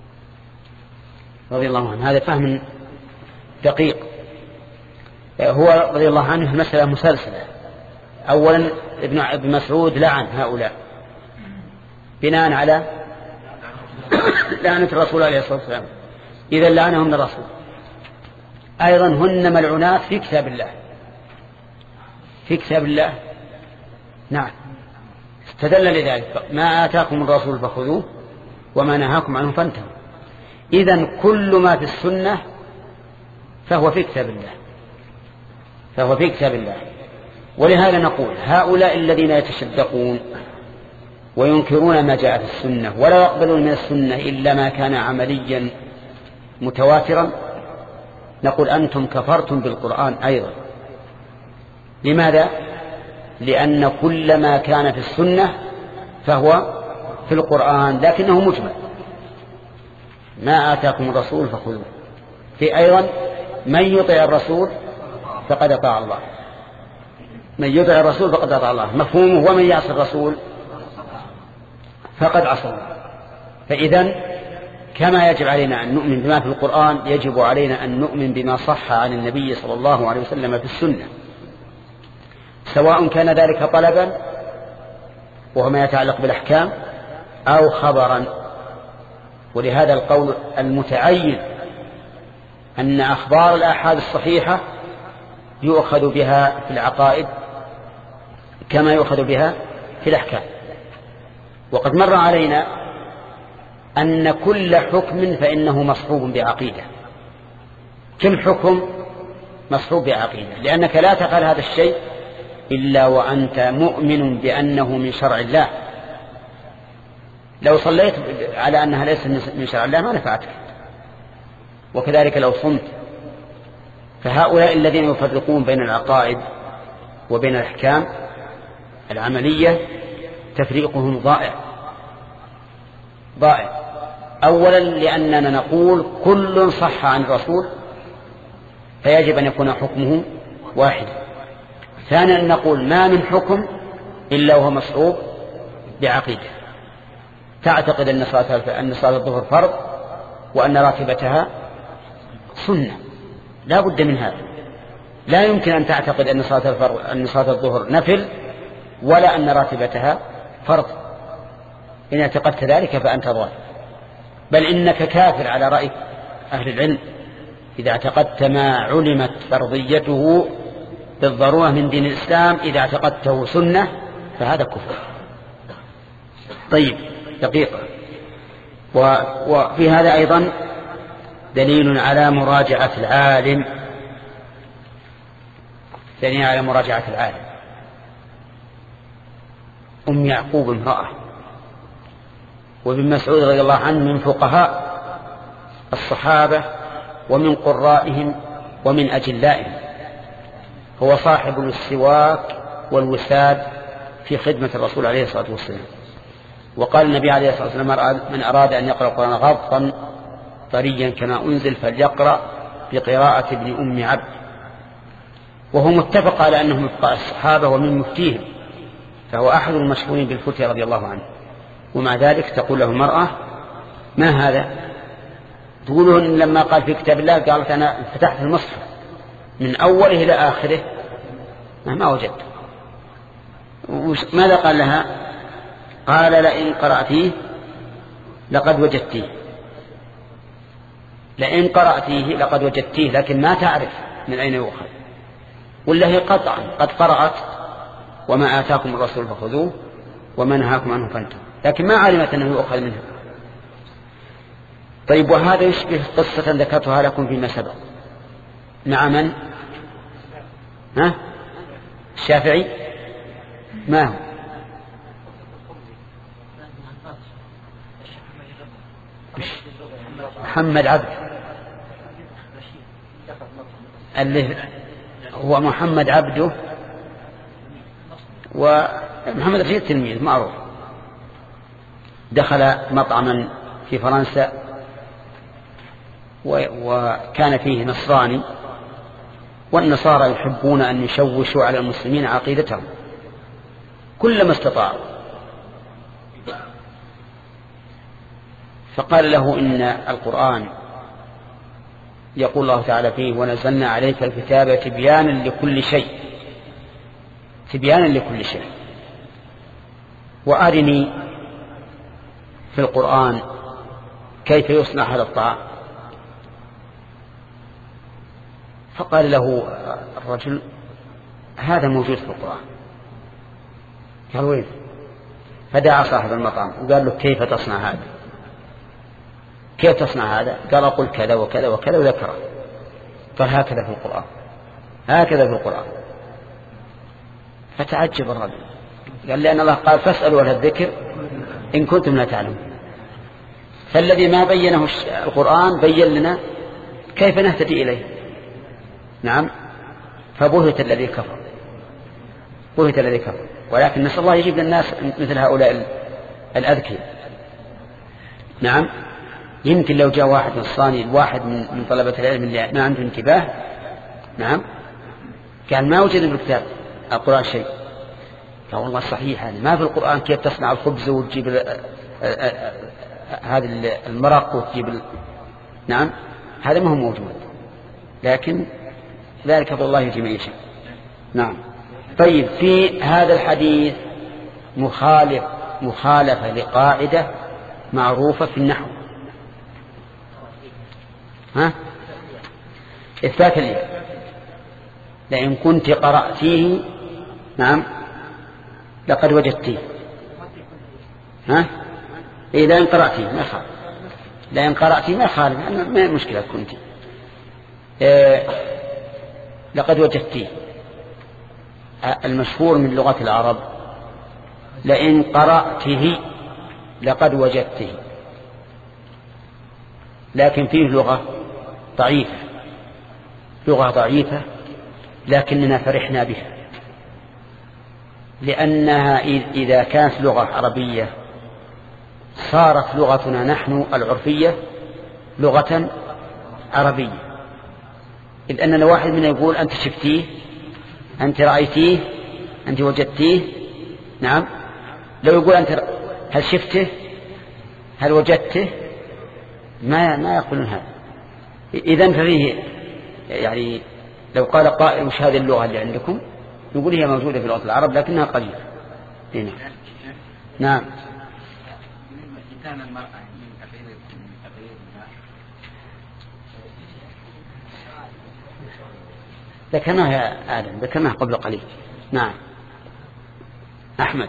رضي الله عنه. هذا فهم دقيق. هو رضي الله عنه المسألة مسلسلة. أولا ابن مسعود لعن هؤلاء بناء على لعنة الرسول عليه الصلاة والسلام، إذا لعنهم الرسول. أيضا هن ملعونات في كتاب الله، في كتاب الله. نعم. استدل لذلك ما آتاكم الرسول فخذوه وما نهاكم عنه فانتهوا. إذن كل ما في السنة فهو في كتاب الله، فهو في كتاب الله. ولهذا نقول هؤلاء الذين يتشدقون وينكرون ما جاء في السنة ولا يقبلون من السنة إلا ما كان عمليا متواترا، نقول أنتم كفرتم بالقرآن أيضا. لماذا؟ لأن كل ما كان في السنة فهو في القرآن لكنه مجمل. ما آتاكم الرسول فخذوه. في أيضا من يطع الرسول فقد أطاع الله، من يطع الرسول فقد أطاع الله مفهومه، ومن يعصي الرسول فقد عصى الله. فإذن كما يجب علينا أن نؤمن بما في القرآن يجب علينا أن نؤمن بما صح عن النبي صلى الله عليه وسلم في السنة، سواء كان ذلك طلبا وهو ما يتعلق بالأحكام أو خبرا. ولهذا القول المتعين أن أخبار الآحاد الصحيحة يؤخذ بها في العقائد كما يؤخذ بها في الأحكام. وقد مر علينا أن كل حكم فإنه مصحوب بعقيدة. كل حكم مصحوب بعقيدة، لأنك لا تفعل هذا الشيء إلا وأنت مؤمن بأنه من شرع الله. لو صليت على أنها ليست من شرع الله ما نفعتك، وكذلك لو صمت. فهؤلاء الذين يفرقون بين العقائد وبين الأحكام العملية تفريقهم ضائع، ضائع. أولا لأننا نقول كل صح عن الرسول فيجب أن يكون حكمه واحدا. ثانيا نقول ما من حكم إلا وهو مصحوب بعقيدة، تعتقد أن صلاة أن صلاة الظهر فرض وأن راتبتها سنة، لا بد من هذا. لا يمكن أن تعتقد أن صلاة الفرض أن صلاة الظهر نفل ولا أن راتبتها فرض. إن اعتقدت ذلك فأنت ضال، بل إنك كافر على رأي أهل العلم إذا اعتقدت ما علمت فرضيته بالضرورة من دين الإسلام، إذا اعتقدته سنة فهذا كفر. طيب دقيقة. وفي هذا أيضا دليل على مراجعة العالم، دليل على مراجعة العالم. أم يعقوب امرأة، وابن مسعود رضي الله عنه من فقهاء الصحابة ومن قرائهم ومن أجلائهم، هو صاحب السواك والوساد في خدمة الرسول عليه الصلاة والسلام. وقال النبي عليه الصلاة والسلام من أراد أن يقرأ القرآن غضا طريا كما أنزل فليقرأ بقراءة ابن أم عبد. وهو متفق على أنه من فقهاء الصحابة ومن مفتيهم، فهو أحد المشهورين بالفتية رضي الله عنه. ومع ذلك تقول له المرأة ما هذا؟ تقوله لما قال في كتاب الله قالت أنا فتحت المصحف من أوله إلى آخره ما وجدت. ماذا قال لها؟ قال لئن قرأتيه لقد وجدتيه، لئن قرأتيه لقد وجدتيه، لكن ما تعرف من أين يؤخذ. ولا هي قطعا قد قرأت وما آتاكم الرسول فخذوه وما نهاكم عنه فانتهوا، لكن ما علمت أنه يؤخذ منها. طيب وهذا يشبه قصة ذكرتها لكم فيما سبق مع من؟ ها؟ الشافعي. ما هو؟ محمد عبد اللي هو محمد عبده، ومحمد رشيد تلميذ معروف، دخل مطعما في فرنسا وكان فيه نصراني، والنصارى يحبون أن يشوشوا على المسلمين عقيدتهم كلما استطاعوا. فقال له إن القرآن يقول الله تعالى فيه ونزلنا عليك الكتاب تبيانا لكل شيء، تبيانا لكل شيء، وأرني في القرآن كيف يصنع هذا الطعام. فقال له الرجل هذا موجود في القرآن. قال وين؟ فدعا صاحب المطعم وقال له كيف تصنع هذا؟ كيف تصنع هذا؟ قال قل كذا وكذا وكذا وذكره. قال هكذا في القرآن، هكذا في القرآن. فتعجب الرجل، قال لأن الله قال فاسألوا أهل الذكر إن كنتم لا تعلمون. فالذي ما بينه القرآن بين لنا كيف نهتدي إليه. نعم. فبهت الذي كفر، بهت الذي كفر. ولكن نسأل الله يجيب للناس مثل هؤلاء الأذكياء. نعم. يمكن لو جاء واحد نصراني، واحد من طلبة العلم اللي ما عنده انتباه، نعم، كان ما وجد في الكتاب القرآن شيء، قال والله صحيح هذا ما في القرآن كيف تصنع الخبز وتجيب هذا المرق وتجيب، نعم، هذا ما هو موجود. لكن ذلك فضل الله يجي من يشاء. نعم. طيب في هذا الحديث مخالف مخالفة لقاعدة معروفة في النحو، ها؟ إثبات الياء. لئن كنت قرأتيه، نعم، لقد وجدتيه، ها؟ إيه لئن قرأتيه ما خالف، لئن قرأتيه ما خالف، ما مشكلة كنت. إيه لقد وجدتيه. المشهور من لغة العرب لئن قرأته لقد وجدته، لكن فيه لغة ضعيفة، لغة ضعيفة لكننا فرحنا بها، لأنها إذا كانت لغة عربية صارت لغتنا نحن العرفية لغة عربية، إذ أننا واحد منا يقول أنت شفتيه، أنت رأيتيه، أنت وجدتيه. نعم، لو يقول أنت هل شفته، هل وجدته، ما ما يقولون هذا. إذن ففيه يعني لو قال قائل وش هذه اللغة اللي عندكم، يقول هي موجودة في لغة العرب لكنها قليلة. هنا. نعم. ذكرناها يا آدم، ذكرناها قبل قليل. نعم. أحمد.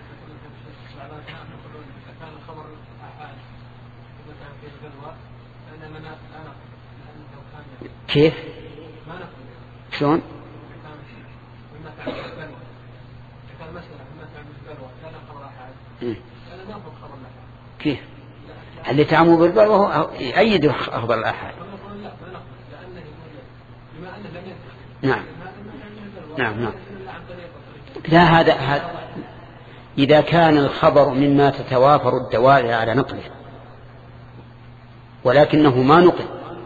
كيف؟ شلون؟ كيف؟ اللي تعموا بالبلوى يأيد أخبار الآحاد. نعم نعم نعم. لا هذا هذا إذا كان الخبر مما تتوافر الدوائر على نقله ولكنه ما نقل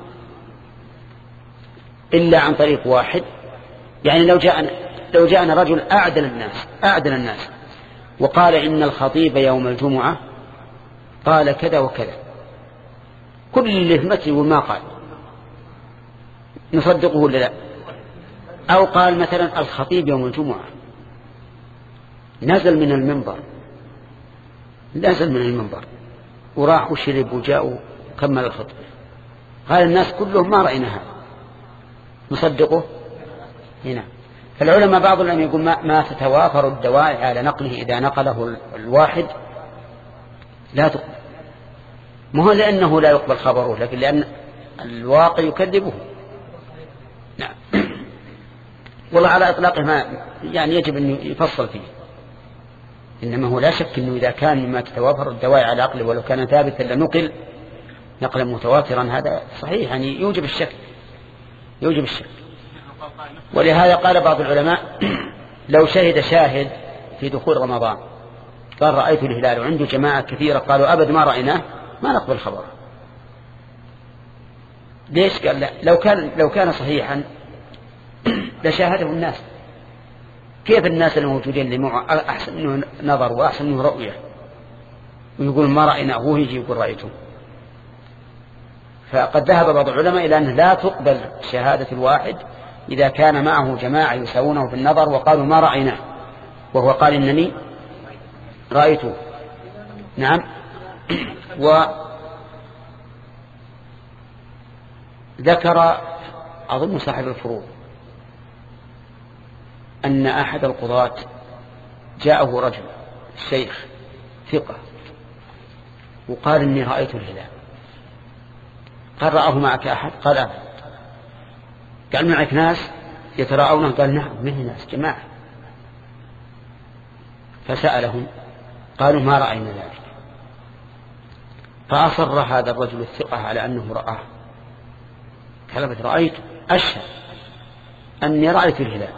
إلا عن طريق واحد، يعني لو جاءنا لو جاءنا رجل أعدل الناس أعدل الناس وقال إن الخطيب يوم الجمعة قال كذا وكذا، كل اللي في مثل وما قال نصدقه ولا لا؟ أو قال مثلا الخطيب يوم الجمعة نزل من المنبر نزل من المنبر وراح وشرب وجاء وكمل الخطبة، قال الناس كلهم ما رأينا هذا، نصدقه هنا. فالعلماء بعض العلماء يقول ما, ما تتوافر الدواعي على نقله إذا نقله الواحد لا تقبل، ما هو لأنه لا يقبل خبره لكن لأن الواقع يكذبه. نعم. والله على إطلاقه ما يعني يجب أن يفصل فيه، إنما هو لا شك أنه إذا كان مما تتوافر الدواعي على عقله ولو كان ثابتا لنقل نقلا متواترا هذا صحيح، يعني يوجب الشك يوجب الشك. ولهذا قال بعض العلماء لو شهد شاهد في دخول رمضان قال رأيت الهلال وعنده جماعة كثيرة قالوا أبد ما رأيناه ما نقبل خبره. ليش؟ قال لا، لو كان لو كان صحيحا لشاهده الناس، كيف الناس الموجودين اللي أحسن منه نظر وأحسن منه رؤية ويقول ما رأيناه وهو يجي يقول رأيته؟ فقد ذهب بعض العلماء إلى أنه لا تقبل شهادة الواحد إذا كان معه جماعة يساوونه في النظر وقالوا ما رأيناه وهو قال إنني رأيته. نعم. وذكر أظن صاحب الفروض أن أحد القضاة جاءه رجل الشيخ ثقة وقال إني رأيت الهلال، قال رآه معك أحد؟ قال أبدا. قال معك ناس يتراءونه؟ قال نعم منه ناس جماعة. فسألهم قالوا ما رأينا ذلك، فأصر هذا الرجل الثقة على أنه رآه، قال رأيت أشهد أني رأيت الهلال.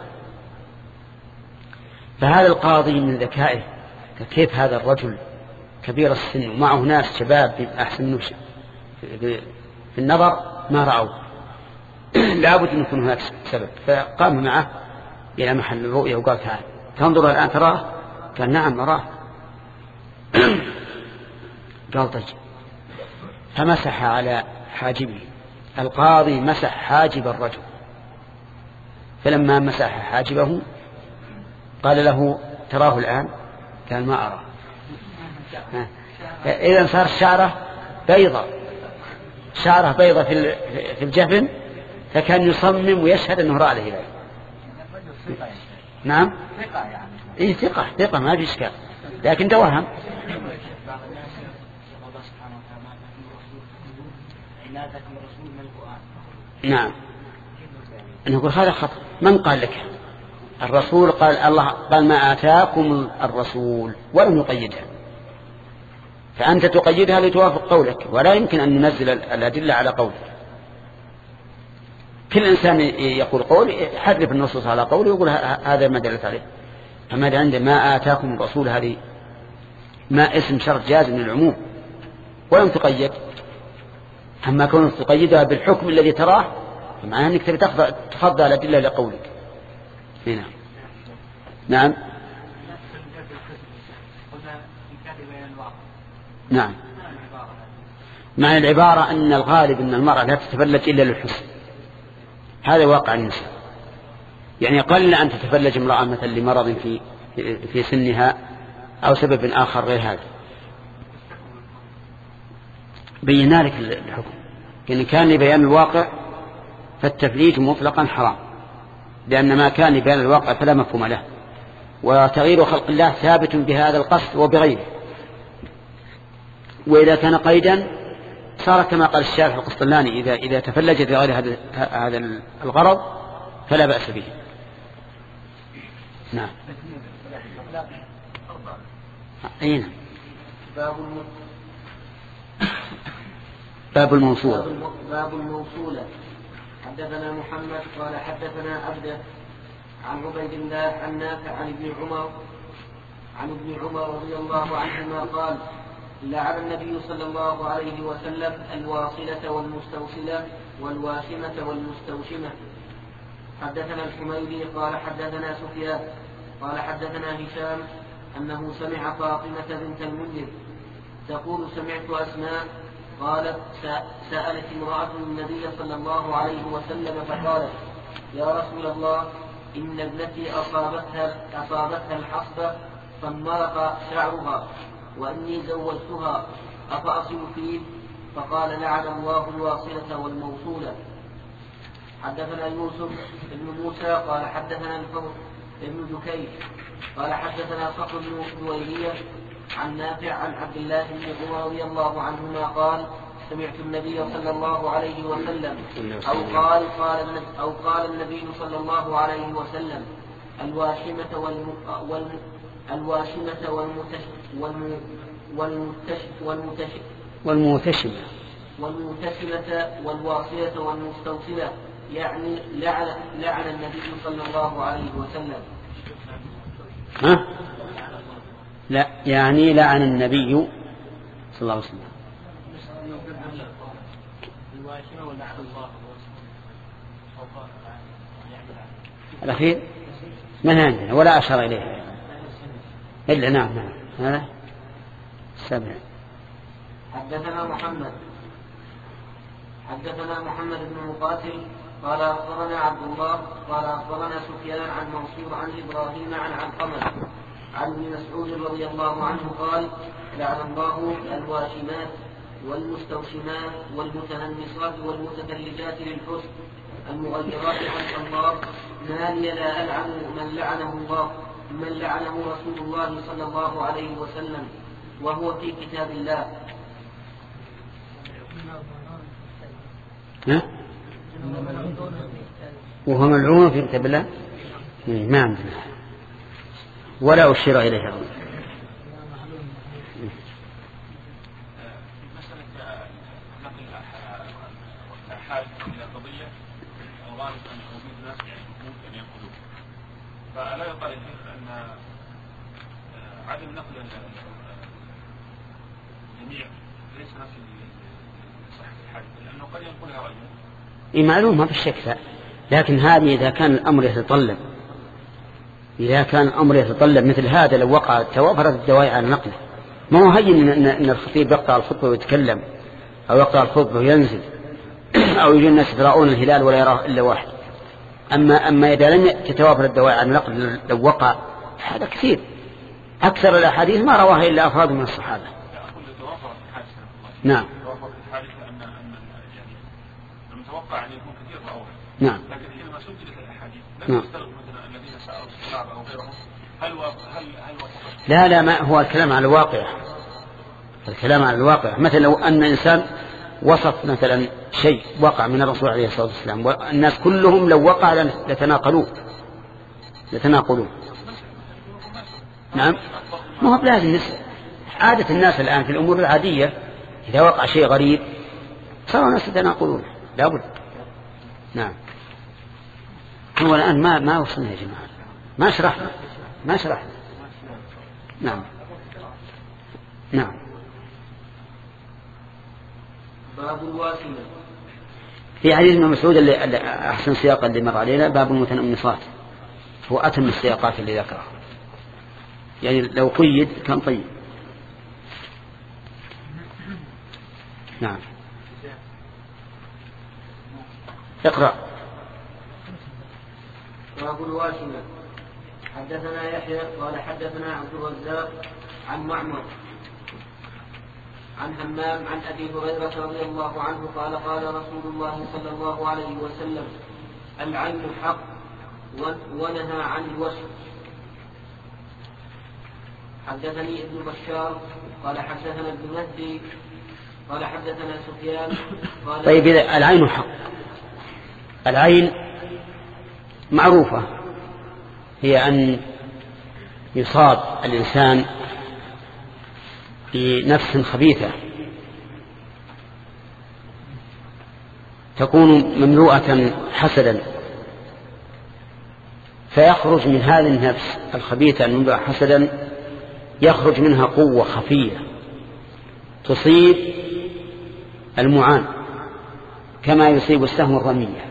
فهذا القاضي من ذكائه كيف هذا الرجل كبير السن ومعه ناس شباب أحسن منه في النظر ما رأوا لابد أن يكون هناك سبب. فقام معه إلى محل الرؤية وقال تعال تنظر الآن تراه؟ قال نعم أراه. قال طيب. فمسح على حاجبه، القاضي مسح حاجب الرجل، فلما مسح حاجبه قال له تراه الآن؟ قال ما أراه. إذن صار شعره بيضة شعره بيضة في الجفن، فكان يصمم ويشهد أنه رأى الهلال. نعم. إيه ثقة ثقة ما في إشكال، لكن توهم. نعم. نقول هذا خطأ. من قال لك؟ الرسول قال الله قال ما آتاكم الرسول ولم يقيدها، فأنت تقيدها لتوافق قولك، ولا يمكن أن ننزل الأدلة على قولك. كل إنسان يقول قول يحرف النصوص على قوله ويقول هذا ما دلت عليه. أما عند ما آتاكم الرسول هذه ما اسم شرط جاز من العموم، ولم تقيد. أما كونك تقيدها بالحكم الذي تراه معناه أنك تفضل الأدلة لقولك. هنا نعم نعم معنى العبارة أن الغالب أن المرأة لا تتفلج إلا للحسن، هذا واقع النساء. يعني قل أن تتفلج امرأة مثلا لمرض في في سنها أو سبب آخر غير هذا. بينا لك الحكم، إن كان لبيان الواقع فالتفليج مطلقا حرام، لأن ما كان لبيان الواقع فلا مفهوم له، وتغيير خلق الله ثابت بهذا القصد وبغيره. وإذا كان قيدا صار كما قال الشارح القسطلاني إذا إذا تفلجت لغير هذا هذا الغرض فلا بأس به. نعم. أين باب باب الموصولة. باب الموصولة. حدثنا محمد قال حدثنا عبده عن عبيد الله عن نافع عن ابن عمر عن ابن عمر رضي الله عنهما قال لعن النبي صلى الله عليه وسلم الواصلة والمستوصلة والواشمة والمستوشمة. حدثنا الحميدي قال حدثنا سفيان قال حدثنا هشام أنه سمع فاطمة بنت المنذر تقول سمعت أسماء قالت سألت امرأة النبي صلى الله عليه وسلم فقالت يا رسول الله إن ابنتي أصابتها, أصابتها الحصبة فانمرق شعرها وأني زوجتها أفأصل فيه؟ فقال لعن الله الواصلة والموصولة. حدثنا يوسف بن موسى قال حدثنا الفضل بن دكين قال حدثنا صخر بن دويلية عن نافع عن عبد الله بن عمر رضي الله عنهما قال سمعت النبي صلى الله عليه وسلم أو قال قال أو قال النبي صلى الله عليه وسلم الواشمة والم والم الواشمة والمتش والم والمتش والمتش والمتشمة والمتشمة والواصلة والمستوصلة، يعني لعن لعن النبي صلى الله عليه وسلم. ها؟ لا يعني لعن النبي صلى الله عليه وسلم. الأخير من عندنا ولا أشار إليه إلا نعم نعم هذا السبع. حدثنا محمد حدثنا محمد بن مقاتل قال أخبرنا عبد الله قال أخبرنا سفيان عن منصور عن إبراهيم عن علقمة عن ابن مسعود رضي الله عنه قال لعن الله الواشمات والمستوشمات والمتنمصات والمتثلجات للحسن المغيرات عن الله ما لي لا ألعن من لعنه الله من لعنه رسول الله صلى الله عليه وسلم وهو في كتاب الله. ها؟ وهو ملعون في كتاب الله ما عندنا ولا أشير إليه. فألا يقال أن عدم نقل الجميع ليس نفس صحة الحادث لأنه قد ينقلها رجل. إيه معلوم ما في شك، لكن هذه إذا كان الأمر يتطلب إذا كان الأمر يتطلب مثل هذا لو وقع توافرت الدواعي على نقله. ما هو هين أن الخطيب يقطع الخطبة ويتكلم أو يقطع الخطبة وينزل أو يجي الناس يقرؤون الهلال ولا يراه إلا واحد. أما أما إذا لم تتوافر الدواعي على النقل لو وقع هذا كثير. أكثر الأحاديث ما رواها إلا أفراد من الصحابة. نعم. المتوقع أن يكون كثير رأوه. نعم. لكن حينما سجلت الأحاديث لم يستغرب مثلا الذين سألوا الصحابة أو غيرهم هل هل هل لا لا ما هو الكلام على الواقع. الكلام على الواقع مثلا لو أن إنسان وصف مثلا شيء وقع من الرسول عليه الصلاة والسلام والناس كلهم لو وقع لتناقلوه لتناقلوه. نعم. ما هو بلازم عادة الناس الآن في الأمور العادية إذا وقع شيء غريب صاروا الناس يتناقلون لابد. نعم. هو الآن ما ما وصلنا يا جماعة ما شرحنا ما شرحنا. نعم. نعم. باب الواسمة. في حديث ابن مسعود اللي أحسن سياقا اللي مر علينا باب المتنمصات، هو أتم السياقات اللي ذكرها، يعني لو قيد كان طيب. نعم اقرأ. باب الواسمة. حدثنا يحيى قال حدثنا عبد الرزاق عن معمر عن همام عن أبي هريرة رضي الله عنه قال قال رسول الله صلى الله عليه وسلم: العين حق ونهى عن الوسم. حدثني ابن بشار قال حدثنا ابن مهدي قال حدثنا سفيان قال طيب إذا العين حق، العين معروفة هي أن يصاب الإنسان بنفس خبيثة تكون مملوءة حسدا، فيخرج من هذه النفس الخبيثة المملوءة حسدا يخرج منها قوة خفية تصيب المعان كما يصيب السهم الرمية.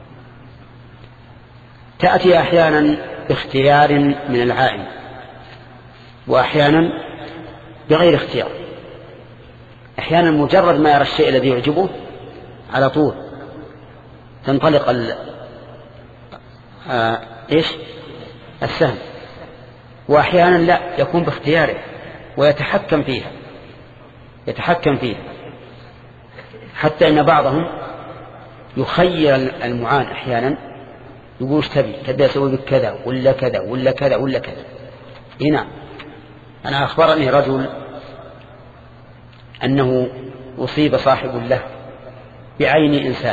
تأتي أحيانا باختيار من العائن وأحيانا بغير اختيار. أحيانا مجرد ما يرى الشيء الذي يعجبه على طول تنطلق ال... آه... إيش السهم، وأحيانا لا يكون باختياره ويتحكم فيها يتحكم فيها حتى إن بعضهم يخير المعان أحيانا يقول ايش تبي تبي أسوي بك كذا ولا كذا ولا كذا ولا كذا. هنا أنا أخبرني رجل أنه أصيب صاحب له بعين إنسان،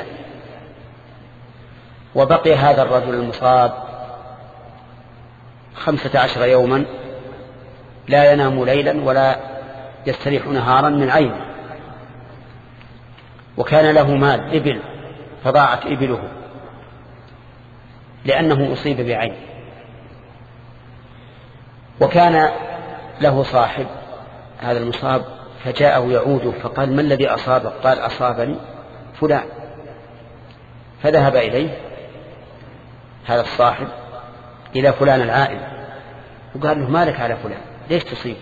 وبقي هذا الرجل المصاب خمسة عشر يوما لا ينام ليلا ولا يستريح نهارا من عينه، وكان له مال إبل فضاعت إبله لأنه أصيب بعين. وكان له صاحب هذا المصاب فجاءه يعوده فقال: ما الذي أصابك؟ قال: أصابني فلان. فذهب إليه هذا الصاحب إلى فلان العائل وقال له: مالك على فلان؟ ليش تصيب؟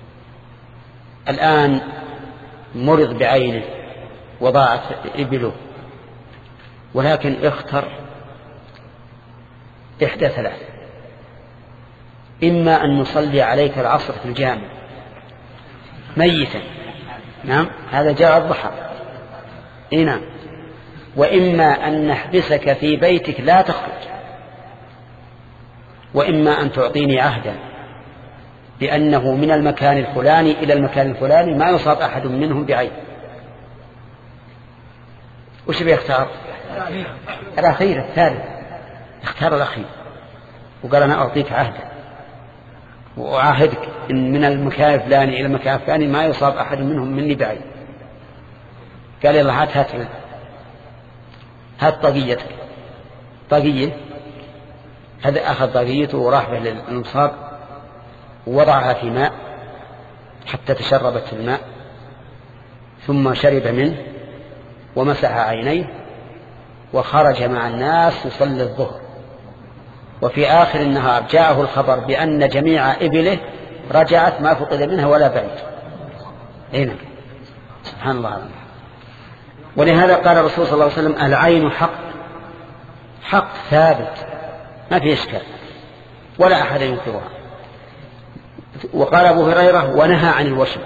الآن مرض بعينه وضاعت إبله، ولكن اختر إحدى ثلاث: إما أن نصلي عليك العصر في الجامع ميتا، نعم هذا جاء الضحى، إيه نعم، وإما أن نحبسك في بيتك لا تخرج، وإما أن تعطيني عهدا بأنه من المكان الفلاني إلى المكان الفلاني ما يصاب أحد منهم بعين. وش بيختار؟ الأخير الثالث، اختار الأخير وقال: أنا أعطيك عهدا وأعاهدك إن من المكان الفلاني إلى المكان الفلاني ما يصاب أحد منهم مني بعين. قال: يلا هات هات هات طاقيتك. طاقية، هذا أخذ طاقيته وراح به للمصاب ووضعها في ماء حتى تشربت الماء، ثم شرب منه ومسح عينيه وخرج مع الناس يصلي الظهر. وفي آخر النهار جاءه الخبر بأن جميع إبله رجعت ما فقد منها ولا بعيد. هنا سبحان الله. ولهذا قال الرسول صلى الله عليه وسلم: العين حق، حق ثابت ما في إشكال ولا أحد ينكرها. وقال أبو هريرة: ونهى عن الوشم.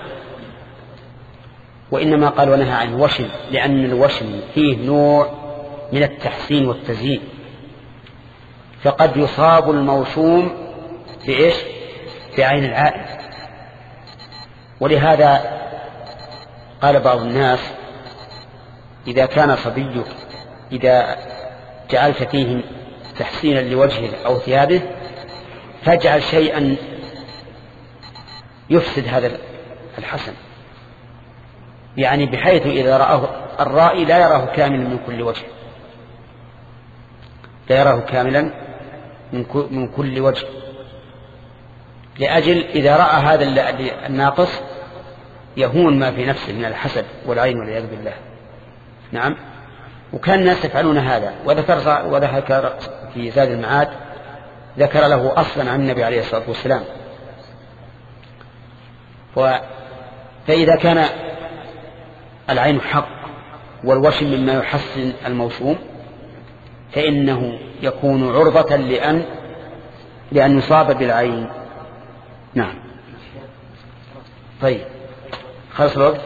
وإنما قال ونهى عن الوشم لأن الوشم فيه نوع من التحسين والتزيين، فقد يصاب الموشوم في إيش؟ في عين العائل. ولهذا قال بعض الناس: إذا كان صبيك إذا جعلت فيه تحسينا لوجهه أو ثيابه فاجعل شيئا يفسد هذا الحسن، يعني بحيث إذا رآه الرائي لا يراه كاملا من كل وجه، لا يراه كاملا من كل وجه، لأجل إذا رأى هذا الناقص يهون ما في نفسه من الحسد والعين والعياذ بالله. نعم. وكان الناس يفعلون هذا، وذكر وذكر في زاد المعاد ذكر له أصلا عن النبي عليه الصلاة والسلام. فإذا كان العين حق والوشم مما يحسن الموسوم فإنه يكون عرضة لأن لأن يصاب بالعين. نعم. طيب خلص الوقت.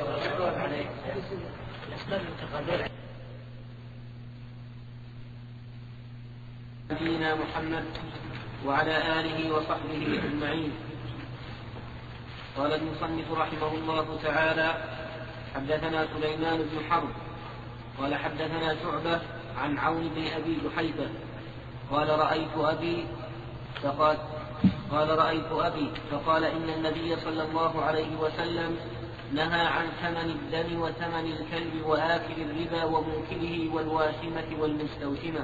نبينا محمد وعلى آله وصحبه أجمعين. قال المصنف رحمه الله تعالى: حدثنا سليمان بن حرب قال حدثنا شعبة عن عون بن أبي جحيفة قال رأيت أبي فقال قال رأيت أبي فقال إن النبي صلى الله عليه وسلم نهى عن ثمن الدم وثمن الكلب وآكل الربا وموكله والواشمة والمستوشمة.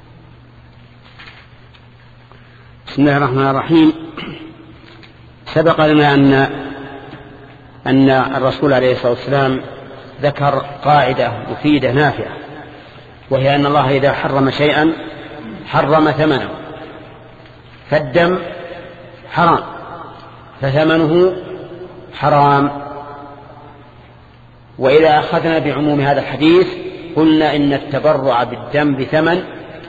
بسم الله الرحمن الرحيم. سبق لنا أن أن الرسول عليه الصلاة والسلام ذكر قاعدة مفيدة نافعة، وهي أن الله إذا حرم شيئا حرم ثمنه، فالدم حرام فثمنه حرام. وإذا أخذنا بعموم هذا الحديث قلنا إن التبرع بالدم بثمن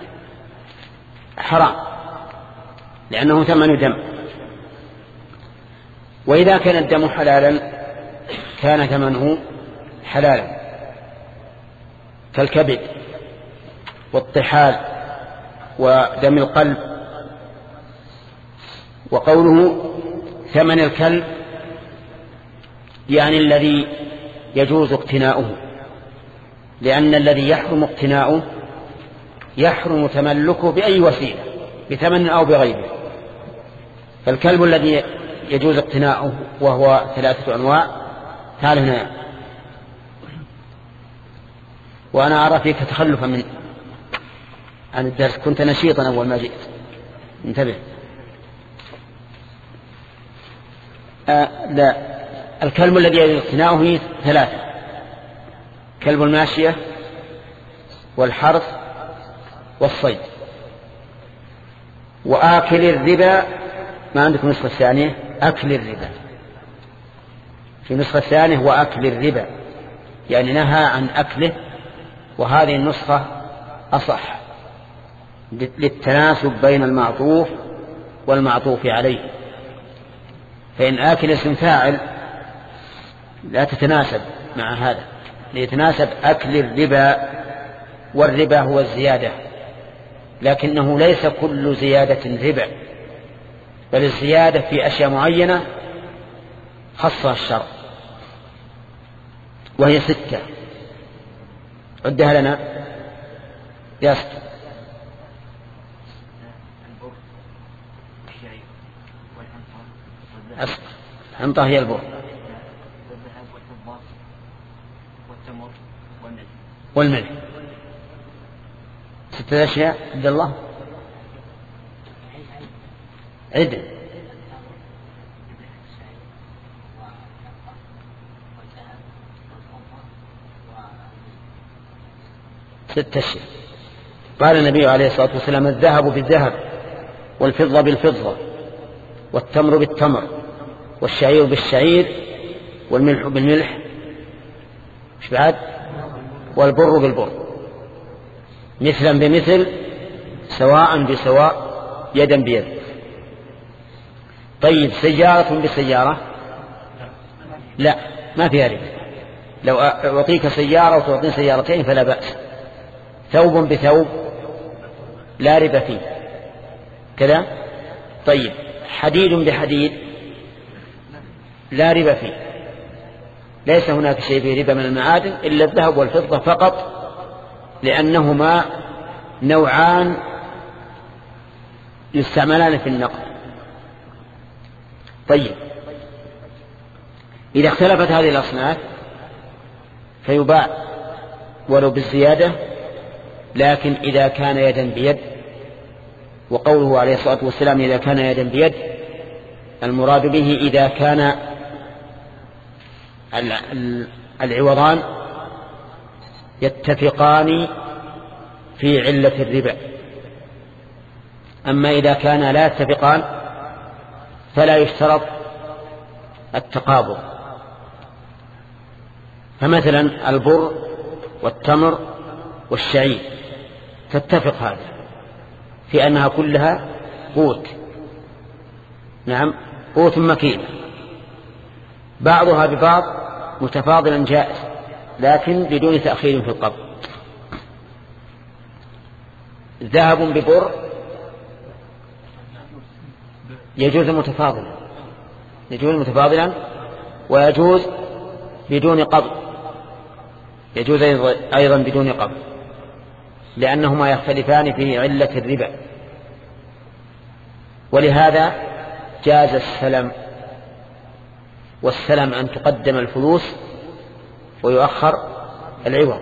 حرام لأنه ثمن دم. وإذا كان الدم حلالا كان ثمنه حلالا كالكبد والطحال ودم القلب. وقوله ثمن الكلب يعني الذي يجوز اقتناؤه، لأن الذي يحرم اقتناؤه يحرم تملكه بأي وسيلة بثمن أو بغيره. فالكلب الذي يجوز اقتناؤه وهو ثلاثة أنواع تعال هنا. وأنا أرى فيك تخلفا من عن الدرس، كنت نشيطا أول ما جئت، انتبه. آه لا، الكلب الذي يجوز اقتناؤه ثلاثة: كلب الماشية والحرث والصيد. وآكل الربا ما عندكم نسخة ثانية؟ أكل الربا في نسخة ثانية وأكل الربا، يعني نهى عن أكله، وهذه النسخة أصح للتناسب بين المعطوف والمعطوف عليه. فإن آكل اسم فاعل لا تتناسب مع هذا، ليتناسب أكل الربا، والربا هو الزيادة، لكنه ليس كل زيادة ربا، بل الزيادة في أشياء معينة خصها الشرع، وهي ستة. عدها لنا يا ست. الحنطة هي البر والملح. ستة أشياء. عبد الله عدل. ستة أشياء. قال النبي عليه الصلاة والسلام: الذهب بالذهب، والفضة بالفضة، والتمر بالتمر، والشعير بالشعير، والملح بالملح، مش بعد؟ والبر بالبر، مثلا بمثل، سواء بسواء، يدا بيد. طيب سيارة بسيارة؟ لا، ما فيها ربا. لو أعطيك سيارة وتعطيني سيارتين فلا بأس. ثوب بثوب لا ربا فيه كذا. طيب حديد بحديد لا ربا فيه، ليس هناك شيء فيه ربا من المعادن إلا الذهب والفضة فقط، لأنهما نوعان يستعملان في النقد. طيب إذا اختلفت هذه الأصناف فيباع ولو بالزيادة، لكن إذا كان يدا بيد، وقوله عليه الصلاة والسلام إذا كان يدا بيد المراد به إذا كان العوضان يتفقان في علة الربا. أما إذا كان لا يتفقان فلا يشترط التقابض. فمثلا البر والتمر والشعير تتفق هذا في أنها كلها قوت، نعم قوت مكين، بعضها ببعض متفاضلا جائز لكن بدون تأخير في القبض. ذهب ببر يجوز متفاضلا، يجوز متفاضلا ويجوز بدون قبض، يجوز أيضا بدون قبض، لأنهما يختلفان في علة الربا. ولهذا جاز السلم، والسلم أن تقدم الفلوس ويؤخر العوض.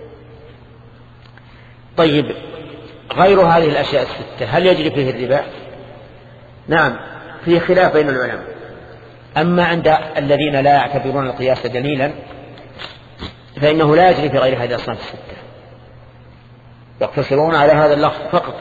طيب غير هذه الأشياء الستة هل يجري فيه الربا؟ نعم فيه خلاف بين العلماء. أما عند الذين لا يعتبرون القياس دليلا فإنه لا يجري في غير هذه الأصناف الستة، يقتصرون على هذا اللفظ فقط.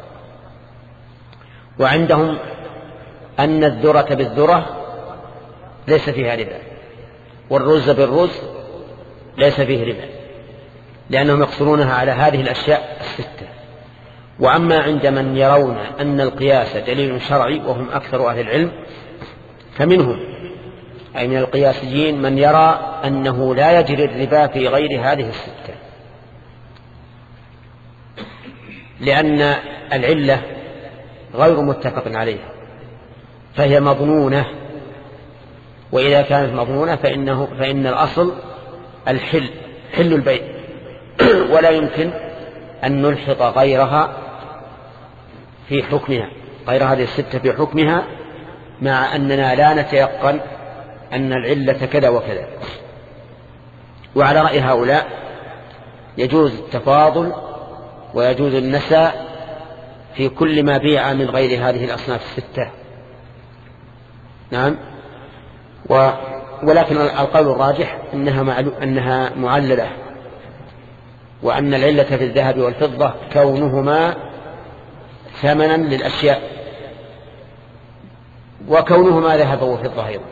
وعندهم أن الذرة بالذرة ليس فيها ربا، والرز بالرز ليس فيه ربا، لأنهم يقصرونها على هذه الأشياء الستة. وأما عند من يرون أن القياس دليل شرعي وهم أكثر أهل العلم فمنهم أي من القياسيين من يرى أنه لا يجري الربا في غير هذه الستة، لأن العلة غير متفق عليها فهي مظنونة، وإذا كانت مظنونة فإنه فإن الأصل الحل حل البيع، ولا يمكن أن نلحق غيرها في حكمها، غير هذه الستة في حكمها، مع أننا لا نتيقن أن العلة كذا وكذا. وعلى رأي هؤلاء يجوز التفاضل ويجوز النساء في كل ما بيع من غير هذه الأصناف الستة. نعم. و ولكن القول الراجح أنها, معلو... أنها معللة، وأن العلة في الذهب والفضة كونهما ثمنا للأشياء، وكونهما ذهب وفضة أيضا،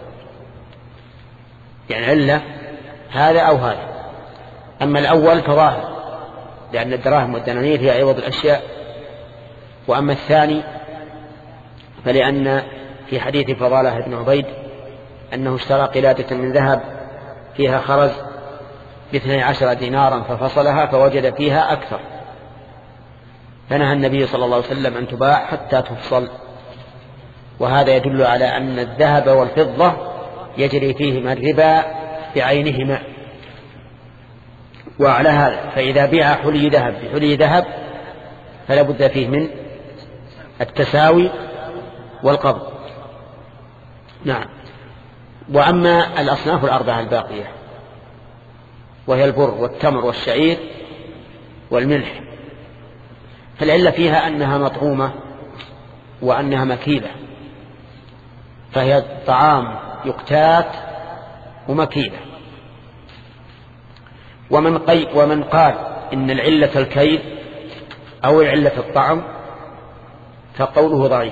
يعني علة هذا أو هذا. أما الأول فظاهر لأن الدراهم والدنانير هي عوض الأشياء، وأما الثاني فلأن في حديث فضالة بن عبيد أنه اشترى قلادة من ذهب فيها خرز باثني عشر دينارا ففصلها فوجد فيها أكثر، فنهى النبي صلى الله عليه وسلم أن تباع حتى تفصل. وهذا يدل على أن الذهب والفضة يجري فيهما الربا بعينهما. وعلى هذا فإذا بيع حلي ذهب بحلي ذهب فلا بد فيه من التساوي والقبض. نعم. وأما الأصناف الأربعة الباقية وهي البر والتمر والشعير والملح فالعلة فيها أنها مطعومة وأنها مكيلة، فهي طعام يقتات ومكيلة. ومن, قي ومن قال إن العلة الكيل أو العلة الطعم فقوله ضعيف،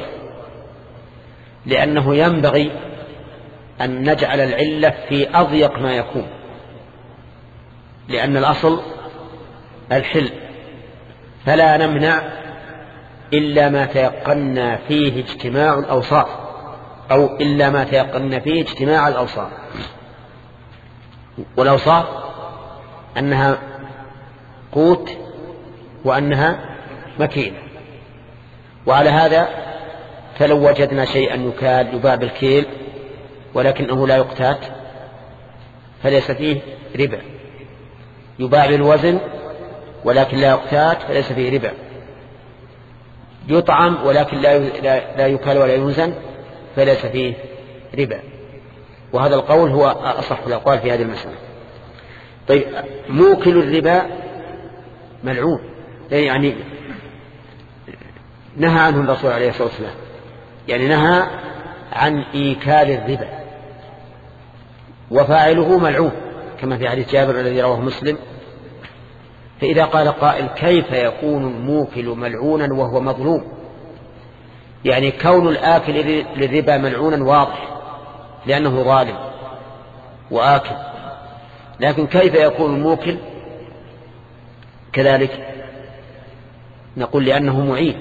لأنه ينبغي أن نجعل العلة في أضيق ما يكون، لأن الأصل الحل، فلا نمنع إلا ما تيقنا فيه اجتماع الأوصاف، أو إلا ما تيقنا فيه اجتماع الأوصاف. والأوصاف أنها قوت وأنها مكينة. وعلى هذا فلو وجدنا شيئا يكال يباع بالكيل ولكنه لا يقتات فليس فيه ربا، يباع بالوزن ولكن لا يقتات فليس فيه ربا، يطعم ولكن لا لا يكال ولا يوزن فليس فيه ربا. وهذا القول هو أصح الأقوال في هذه المسألة. طيب موكل الربا ملعون، يعني نهى عنه الرسول عليه الصلاة والسلام، يعني نهى عن إيكال الربا، وفاعله ملعون كما في حديث جابر الذي رواه مسلم فإذا قال قائل كيف يكون الموكل ملعونا وهو مظلوم؟ يعني كون الآكل للربا ملعونا واضح لأنه ظالم وآكل، لكن كيف يكون الموكل كذلك؟ نقول لأنه معين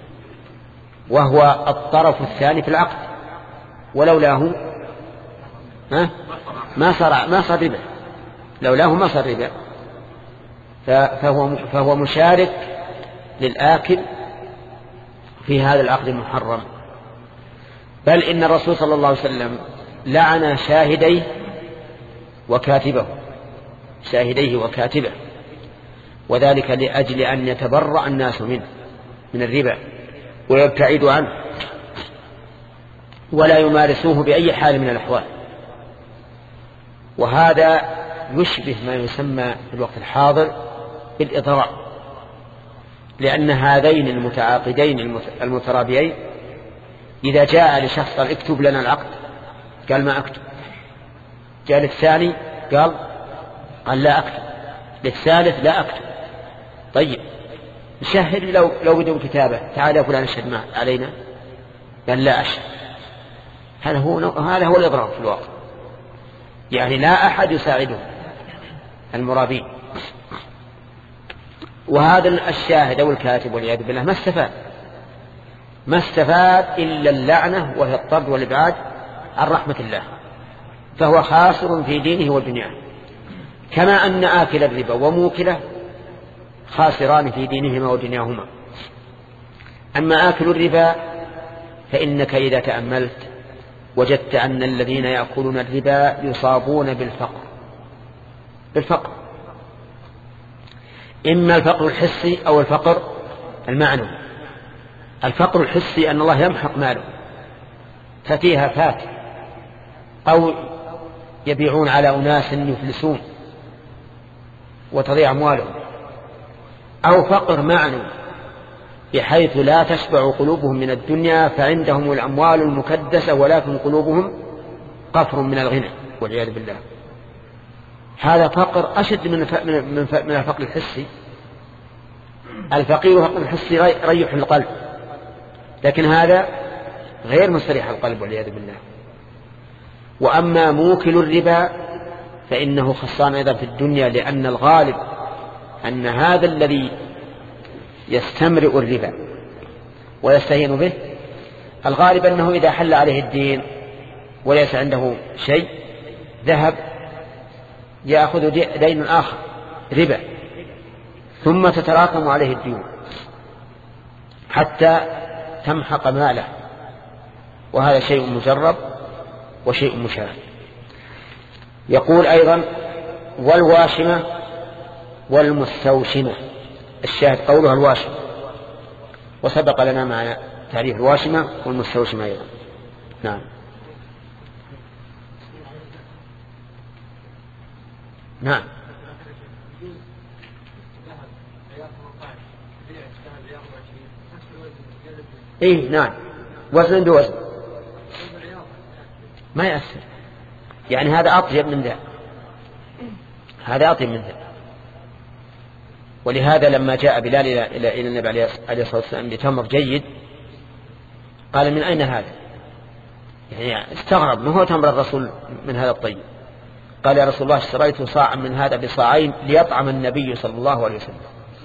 وهو الطرف الثاني في العقد، ولولاه ما صار ما صار ربا، لولاه ما صار ربا، فهو فهو مشارك للآكل في هذا العقد المحرم. بل إن الرسول صلى الله عليه وسلم لعن شاهديه وكاتبه شاهديه وكاتبه وذلك لأجل أن يتبرأ الناس منه من الربا ويبتعدوا عنه ولا يمارسوه بأي حال من الأحوال. وهذا يشبه ما يسمى في الوقت الحاضر بالإضرار، لأن هذين المتعاقدين المترابيين إذا جاء لشخص قال اكتب لنا العقد قال ما أكتب، جاء للثاني قال قال لا أكتب، للثالث لا أكتب. طيب نشهد لو لو بدون كتابة، تعال يا فلان اشهد معه علينا، قال لا أشهد. هذا هو هذا هو الإضرار في الواقع، يعني لا أحد يساعده المرابين. وهذا الشاهد أو الكاتب والعياذ بالله ما استفاد ما استفاد إلا اللعنة وهي الطرد والإبعاد عن رحمة الله، فهو خاسر في دينه ودنياه، كما أن آكل الربا وموكله خاسران في دينهما ودنياهما. أما آكل الربا فإنك إذا تأملت وجدت أن الذين يأكلون الربا يصابون بالفقر بالفقر إما الفقر الحسي أو الفقر المعنوي. الفقر الحسي أن الله يمحق ماله ففيها فات، أو يبيعون على أناس يفلسون وتضيع أموالهم، أو فقر معنوي بحيث لا تشبع قلوبهم من الدنيا فعندهم الأموال المكدسة ولكن قلوبهم قفر من الغنى والعياذ بالله. هذا فقر أشد من من الفقر الحسي. الفقير فقر الحسي ريح القلب، لكن هذا غير مستريح القلب والعياذ بالله. وأما موكل الربا فإنه خسران أيضا في الدنيا، لأن الغالب أن هذا الذي يستمرئ الربا ويستهين به الغالب أنه إذا حل عليه الدين وليس عنده شيء ذهب يأخذ دين آخر ربا، ثم تتراكم عليه الديون حتى تمحق ماله، وهذا شيء مجرب وشيء مشاهد. يقول أيضا والواشمة والمستوشمة، الشاهد قولها الواشمة، وسبق لنا مع تعريف الواشمة والمستوشمة أيضا. نعم نعم إيه نعم وزن بوزن ما يأثر، يعني هذا أطيب من ذا هذا أطيب من ذا. ولهذا لما جاء بلال إلى النبي عليه الصلاة والسلام بتمر جيد قال من أين هذا؟ يعني استغرب ما هو تمر الرسول من هذا الطيب. قال يا رسول الله اشتريت صاعا من هذا بصاعين ليطعم النبي صلى الله عليه وسلم.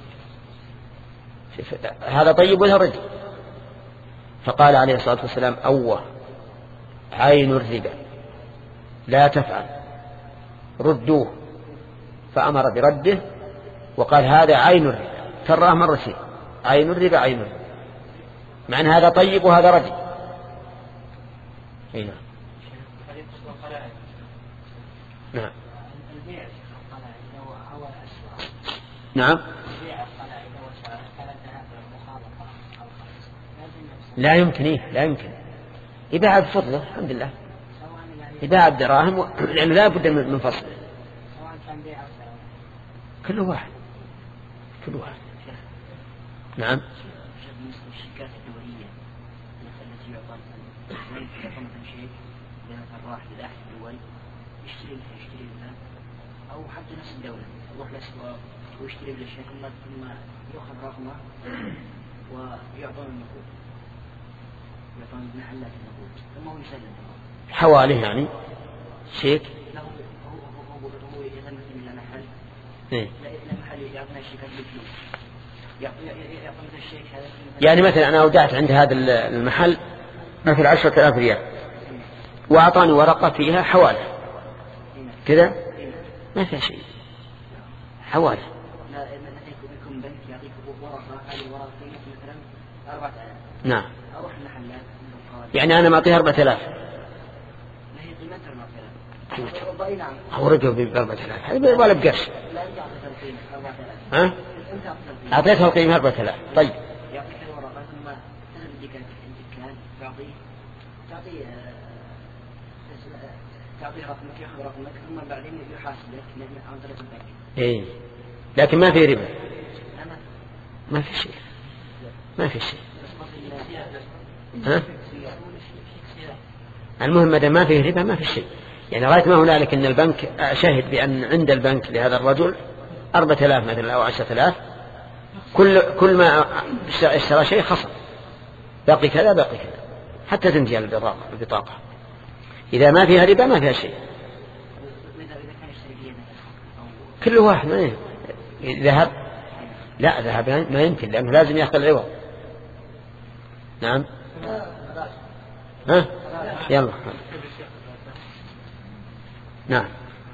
هذا طيب ولا رجل؟ فقال عليه الصلاة والسلام أوه عين الربا لا تفعل ردوه، فأمر برده وقال هذا عين الربا، كراه مرتين عين الربا عين الربا، مع أن هذا طيب وهذا رجل. نعم نعم نعم لا يمكن إيه لا يمكن إباعة بفضله الحمد لله، إباعة بدراهم لأنه لا بد من فصل كل واحد كل واحد. نعم الشركات الدولية التي يعطى شيء لأن الراح لأحد الدول يشتري منها يشتري منها أو حتى نفس الدولة يروح الأسواق ويشتري بالأشياء ثم ثم يأخذ رقمه ويعطون النقود يعطون المحلات النقود ثم هو يسلم حواله يعني شيك له هو هو هو هو يذهب إلى محل إيه؟ لا إلى محل يعطينا الشيكات بالفلوس يعطي يعطي مثل الشيك هذا يعني مثلا أنا أودعت عند هذا المحل مثل عشرة آلاف ريال وأعطاني ورقة فيها حوالة كذا ما فيها شيء حوالة. لا يكون بنك يعطيك ورقة هذه الورقة مثلا أربعة آلاف. نعم. أروح المحلات يعني أنا معطيها أربعة آلاف. لا هي قيمتها أربعة آلاف. نعم. هو رجل بأربعة آلاف هذا ولا بقرش. لا أنت أعطيتها القيمة أربعة آلاف. ها؟ أعطيتها القيمة أربعة آلاف. طيب. يعطيك الورقة ثم تهديك الدكان تعطيه تعطيه تعطيه رقمك يأخذ رقمك ثم بعدين يحاسبك عن طريق البنك. إيه. لكن ما في ربا. ما في شيء. ما في شيء. ها؟ المهم ماذا ما فيه ربا ما في شيء. يعني رأيت ما هنالك أن البنك شهد بأن عند البنك لهذا الرجل أربعة آلاف مثلا أو عشرة آلاف كل كل ما اشترى شيء خصم باقي كذا باقي كذا حتى تنتهي البطاقة. إذا ما فيها ربا ما فيها شيء. كل واحد ما ذهب لا ذهب ما يمكن لأنه لازم يأخذ العوض. نعم. ها يلا. نعم.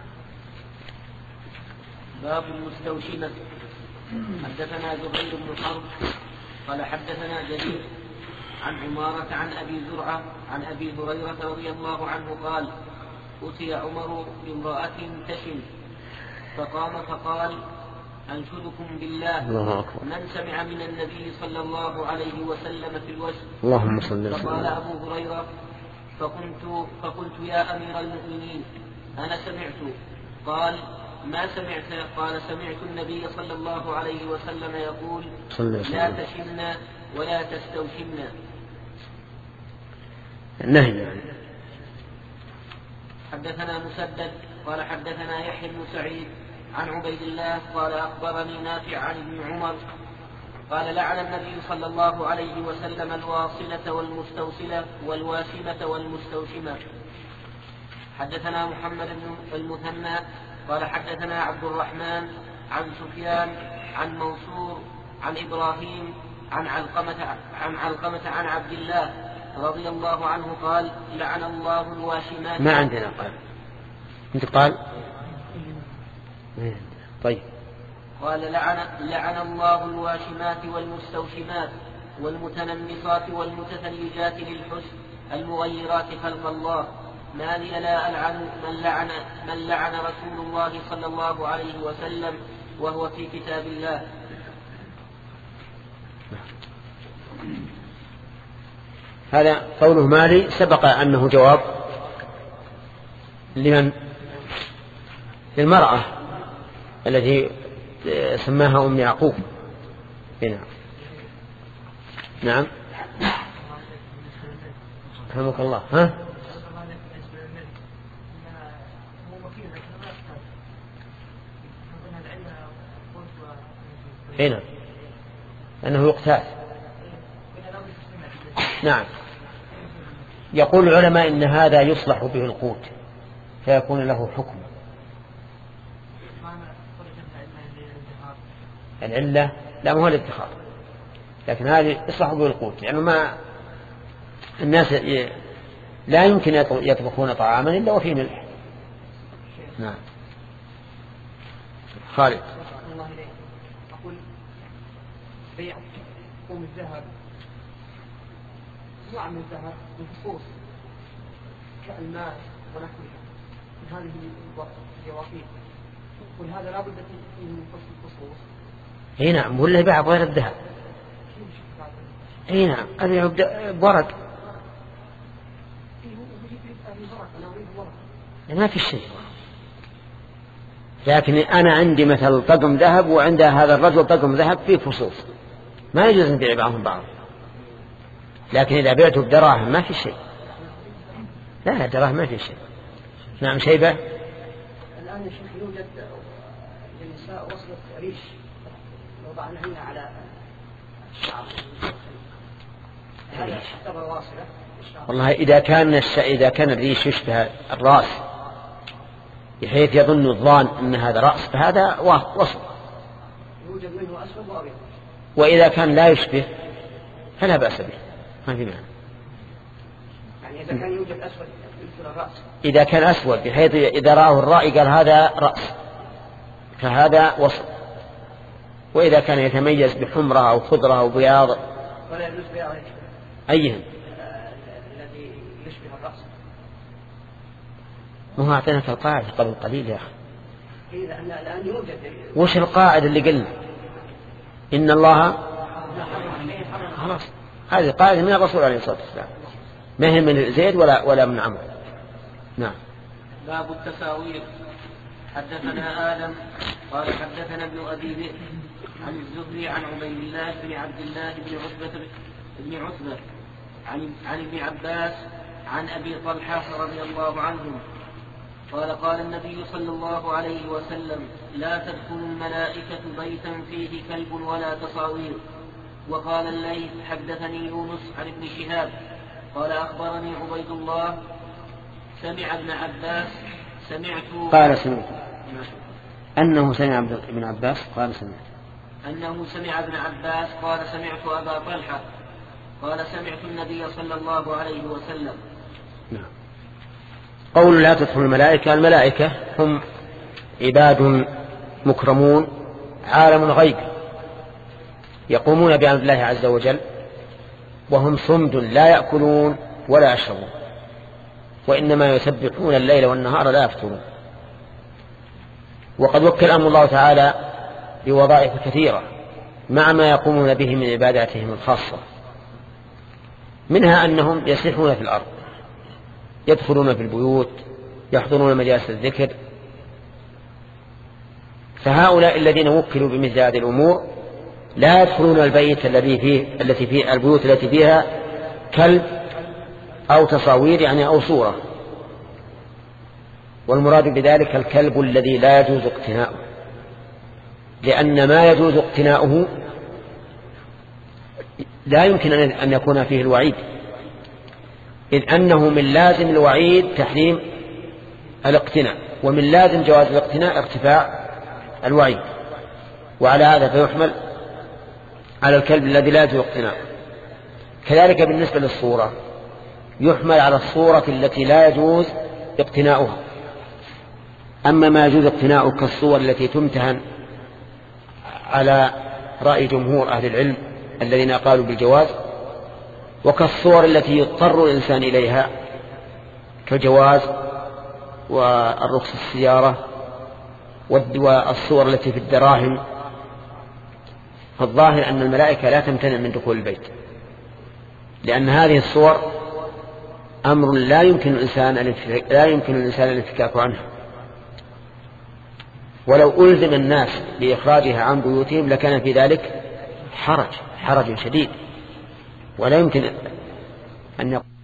باب المستوشمة. حدثنا زهير بن حرب قال حدثنا جرير عن عمارة عن أبي زرعة عن أبي هريرة رضي الله عنه قال أتي عمر بامرأة تشم فقام فقال أنشدكم بالله من سمع من النبي صلى الله عليه وسلم في الوجه اللهم صل وسلم. فقال أبو هريرة فقلت, فقلت يا أمير المؤمنين أنا سمعت. قال ما سمعت؟ قال سمعت النبي صلى الله عليه وسلم يقول لا تشمنا ولا تستوشمنا. النهي يعني. حدثنا مسدد قال حدثنا يحيى بن سعيد عن عبيد الله قال أخبرني نافع عن ابن عمر قال لعن النبي صلى الله عليه وسلم الواصلة والمستوصلة والواشمة والمستوشمة. حدثنا محمد بن المثنى قال حدثنا عبد الرحمن عن سفيان عن منصور عن إبراهيم عن علقمة عن علقمة عن عبد الله رضي الله عنه قال لعن الله الواشمات. ما عندنا قال انت قال طيب. قال لعن, لعن الله الواشمات والمستوشمات والمتنمصات والمتثلجات للحسن المغيرات خلق الله ما لي لا ألعن من لعن, من لعن رسول الله صلى الله عليه وسلم وهو في كتاب الله. هذا قوله مالي سبق أنه جواب لمن للمرأة التي سماها أم يعقوب. هنا نعم. رحمك الله. ها هنا أنه يقتات. نعم. يقول العلماء إن هذا يصلح به القوت فيكون له حكم. العلة لا ما هو الادخار لكن هذه يصلح به القوت لأنه ما الناس لا يمكن يطبخون طعاما إلا وفيه ملح. نعم. خالد. الله إليه أقول بيع قوم الذهب نوع من الذهب بخصوص كالماس ونحوها من هذه الجواقيت ولهذا لا بد فيه من خصوص. اي نعم ولا يبيع بغير الذهب. اي نعم ابيع بورق ما في شيء. لكن انا عندي مثل طقم ذهب وعند هذا الرجل طقم ذهب فيه فصوص ما يجوز ان نبيع بعضهم بعض. لكن اذا بعته بدراهم ما في شيء. لا دراهم ما في شيء. نعم شيبة. الآن يا شيخ يوجد للنساء وصلة ريش وضعناهن على الشعر، هذا تعتبر واصلة؟ والله إذا كان الش... إذا كان الريش يشبه الرأس بحيث يظن الظان أن هذا رأس فهذا وصل، يوجد منه أسود وأبيض. وإذا كان لا يشبه فلا بأس به، ما في معنى. يعني إذا كان يوجد أسود مثل الرأس، إذا كان أسود بحيث إذا رآه الرائي قال هذا رأس فهذا وصل، وإذا كان يتميز بحمرة أو خضرة أو بياض ولا يجوز بياض أيهم الذي يشبه الرأس. ما هو أعطيناك القاعدة قبل قليل يا أخي. إذا أن الآن يوجد وش القاعدة اللي قلنا إن الله خلاص، هذه قاعدة من الرسول عليه الصلاة والسلام، ما هي من زيد ولا ولا من عمرو. نعم. باب التساوير. حدثنا آدم قال حدثنا ابن أبي ذئب عن الزهري عن عبيد الله بن عبد الله بن عتبة بن عتبة عن عن ابن عباس عن أبي طلحة رضي الله عنهم قال قال النبي صلى الله عليه وسلم لا تدخل الملائكة بيتا فيه كلب ولا تصاوير. وقال الليث حدثني يونس عن ابن شهاب قال أخبرني عبيد الله سمع ابن عباس سمعت قال سمعت أنه سمع ابن عباس قال سمعت أنه سمع ابن عباس قال سمعت أبا طلحة قال سمعت النبي صلى الله عليه وسلم. نعم. قول لا تدخل الملائكة، الملائكة هم عباد مكرمون عالم غيب يقومون بأمر الله عز وجل، وهم صمد لا يأكلون ولا يشربون، وإنما يسبحون الليل والنهار لا يفترون. وقد وكل أمر الله تعالى بوظائف كثيرة مع ما يقومون به من عباداتهم الخاصة، منها أنهم يسيحون في الأرض، يدخلون في البيوت، يحضرون مجالس الذكر. فهؤلاء الذين وكلوا بمثل هذه الأمور لا يدخلون البيت الذي فيه التي فيه البيوت التي فيها كلب أو تصاوير يعني أو صورة، والمراد بذلك الكلب الذي لا يجوز اقتناؤه، لأن ما يجوز اقتناؤه لا يمكن أن يكون فيه الوعيد، إذ أنه من لازم الوعيد تحريم الاقتناء، ومن لازم جواز الاقتناء ارتفاع الوعيد، وعلى هذا فيحمل على الكلب الذي لا يجوز اقتناؤه. كذلك بالنسبة للصورة يحمل على الصورة التي لا يجوز اقتناؤها. أما ما يجوز اقتناؤه كالصور التي تمتهن على رأي جمهور أهل العلم الذين قالوا بالجواز، وكالصور التي يضطر الإنسان إليها كالجواز والرخص السيارة والصور التي في الدراهم، فالظاهر أن الملائكة لا تمتنع من دخول البيت، لأن هذه الصور أمر لا يمكن الإنسان لا يمكن الإنسان الانفكاك عنها، ولو ألزم الناس بإخراجها عن بيوتهم لكان في ذلك حرج حرج شديد، ولا يمكن أن يقول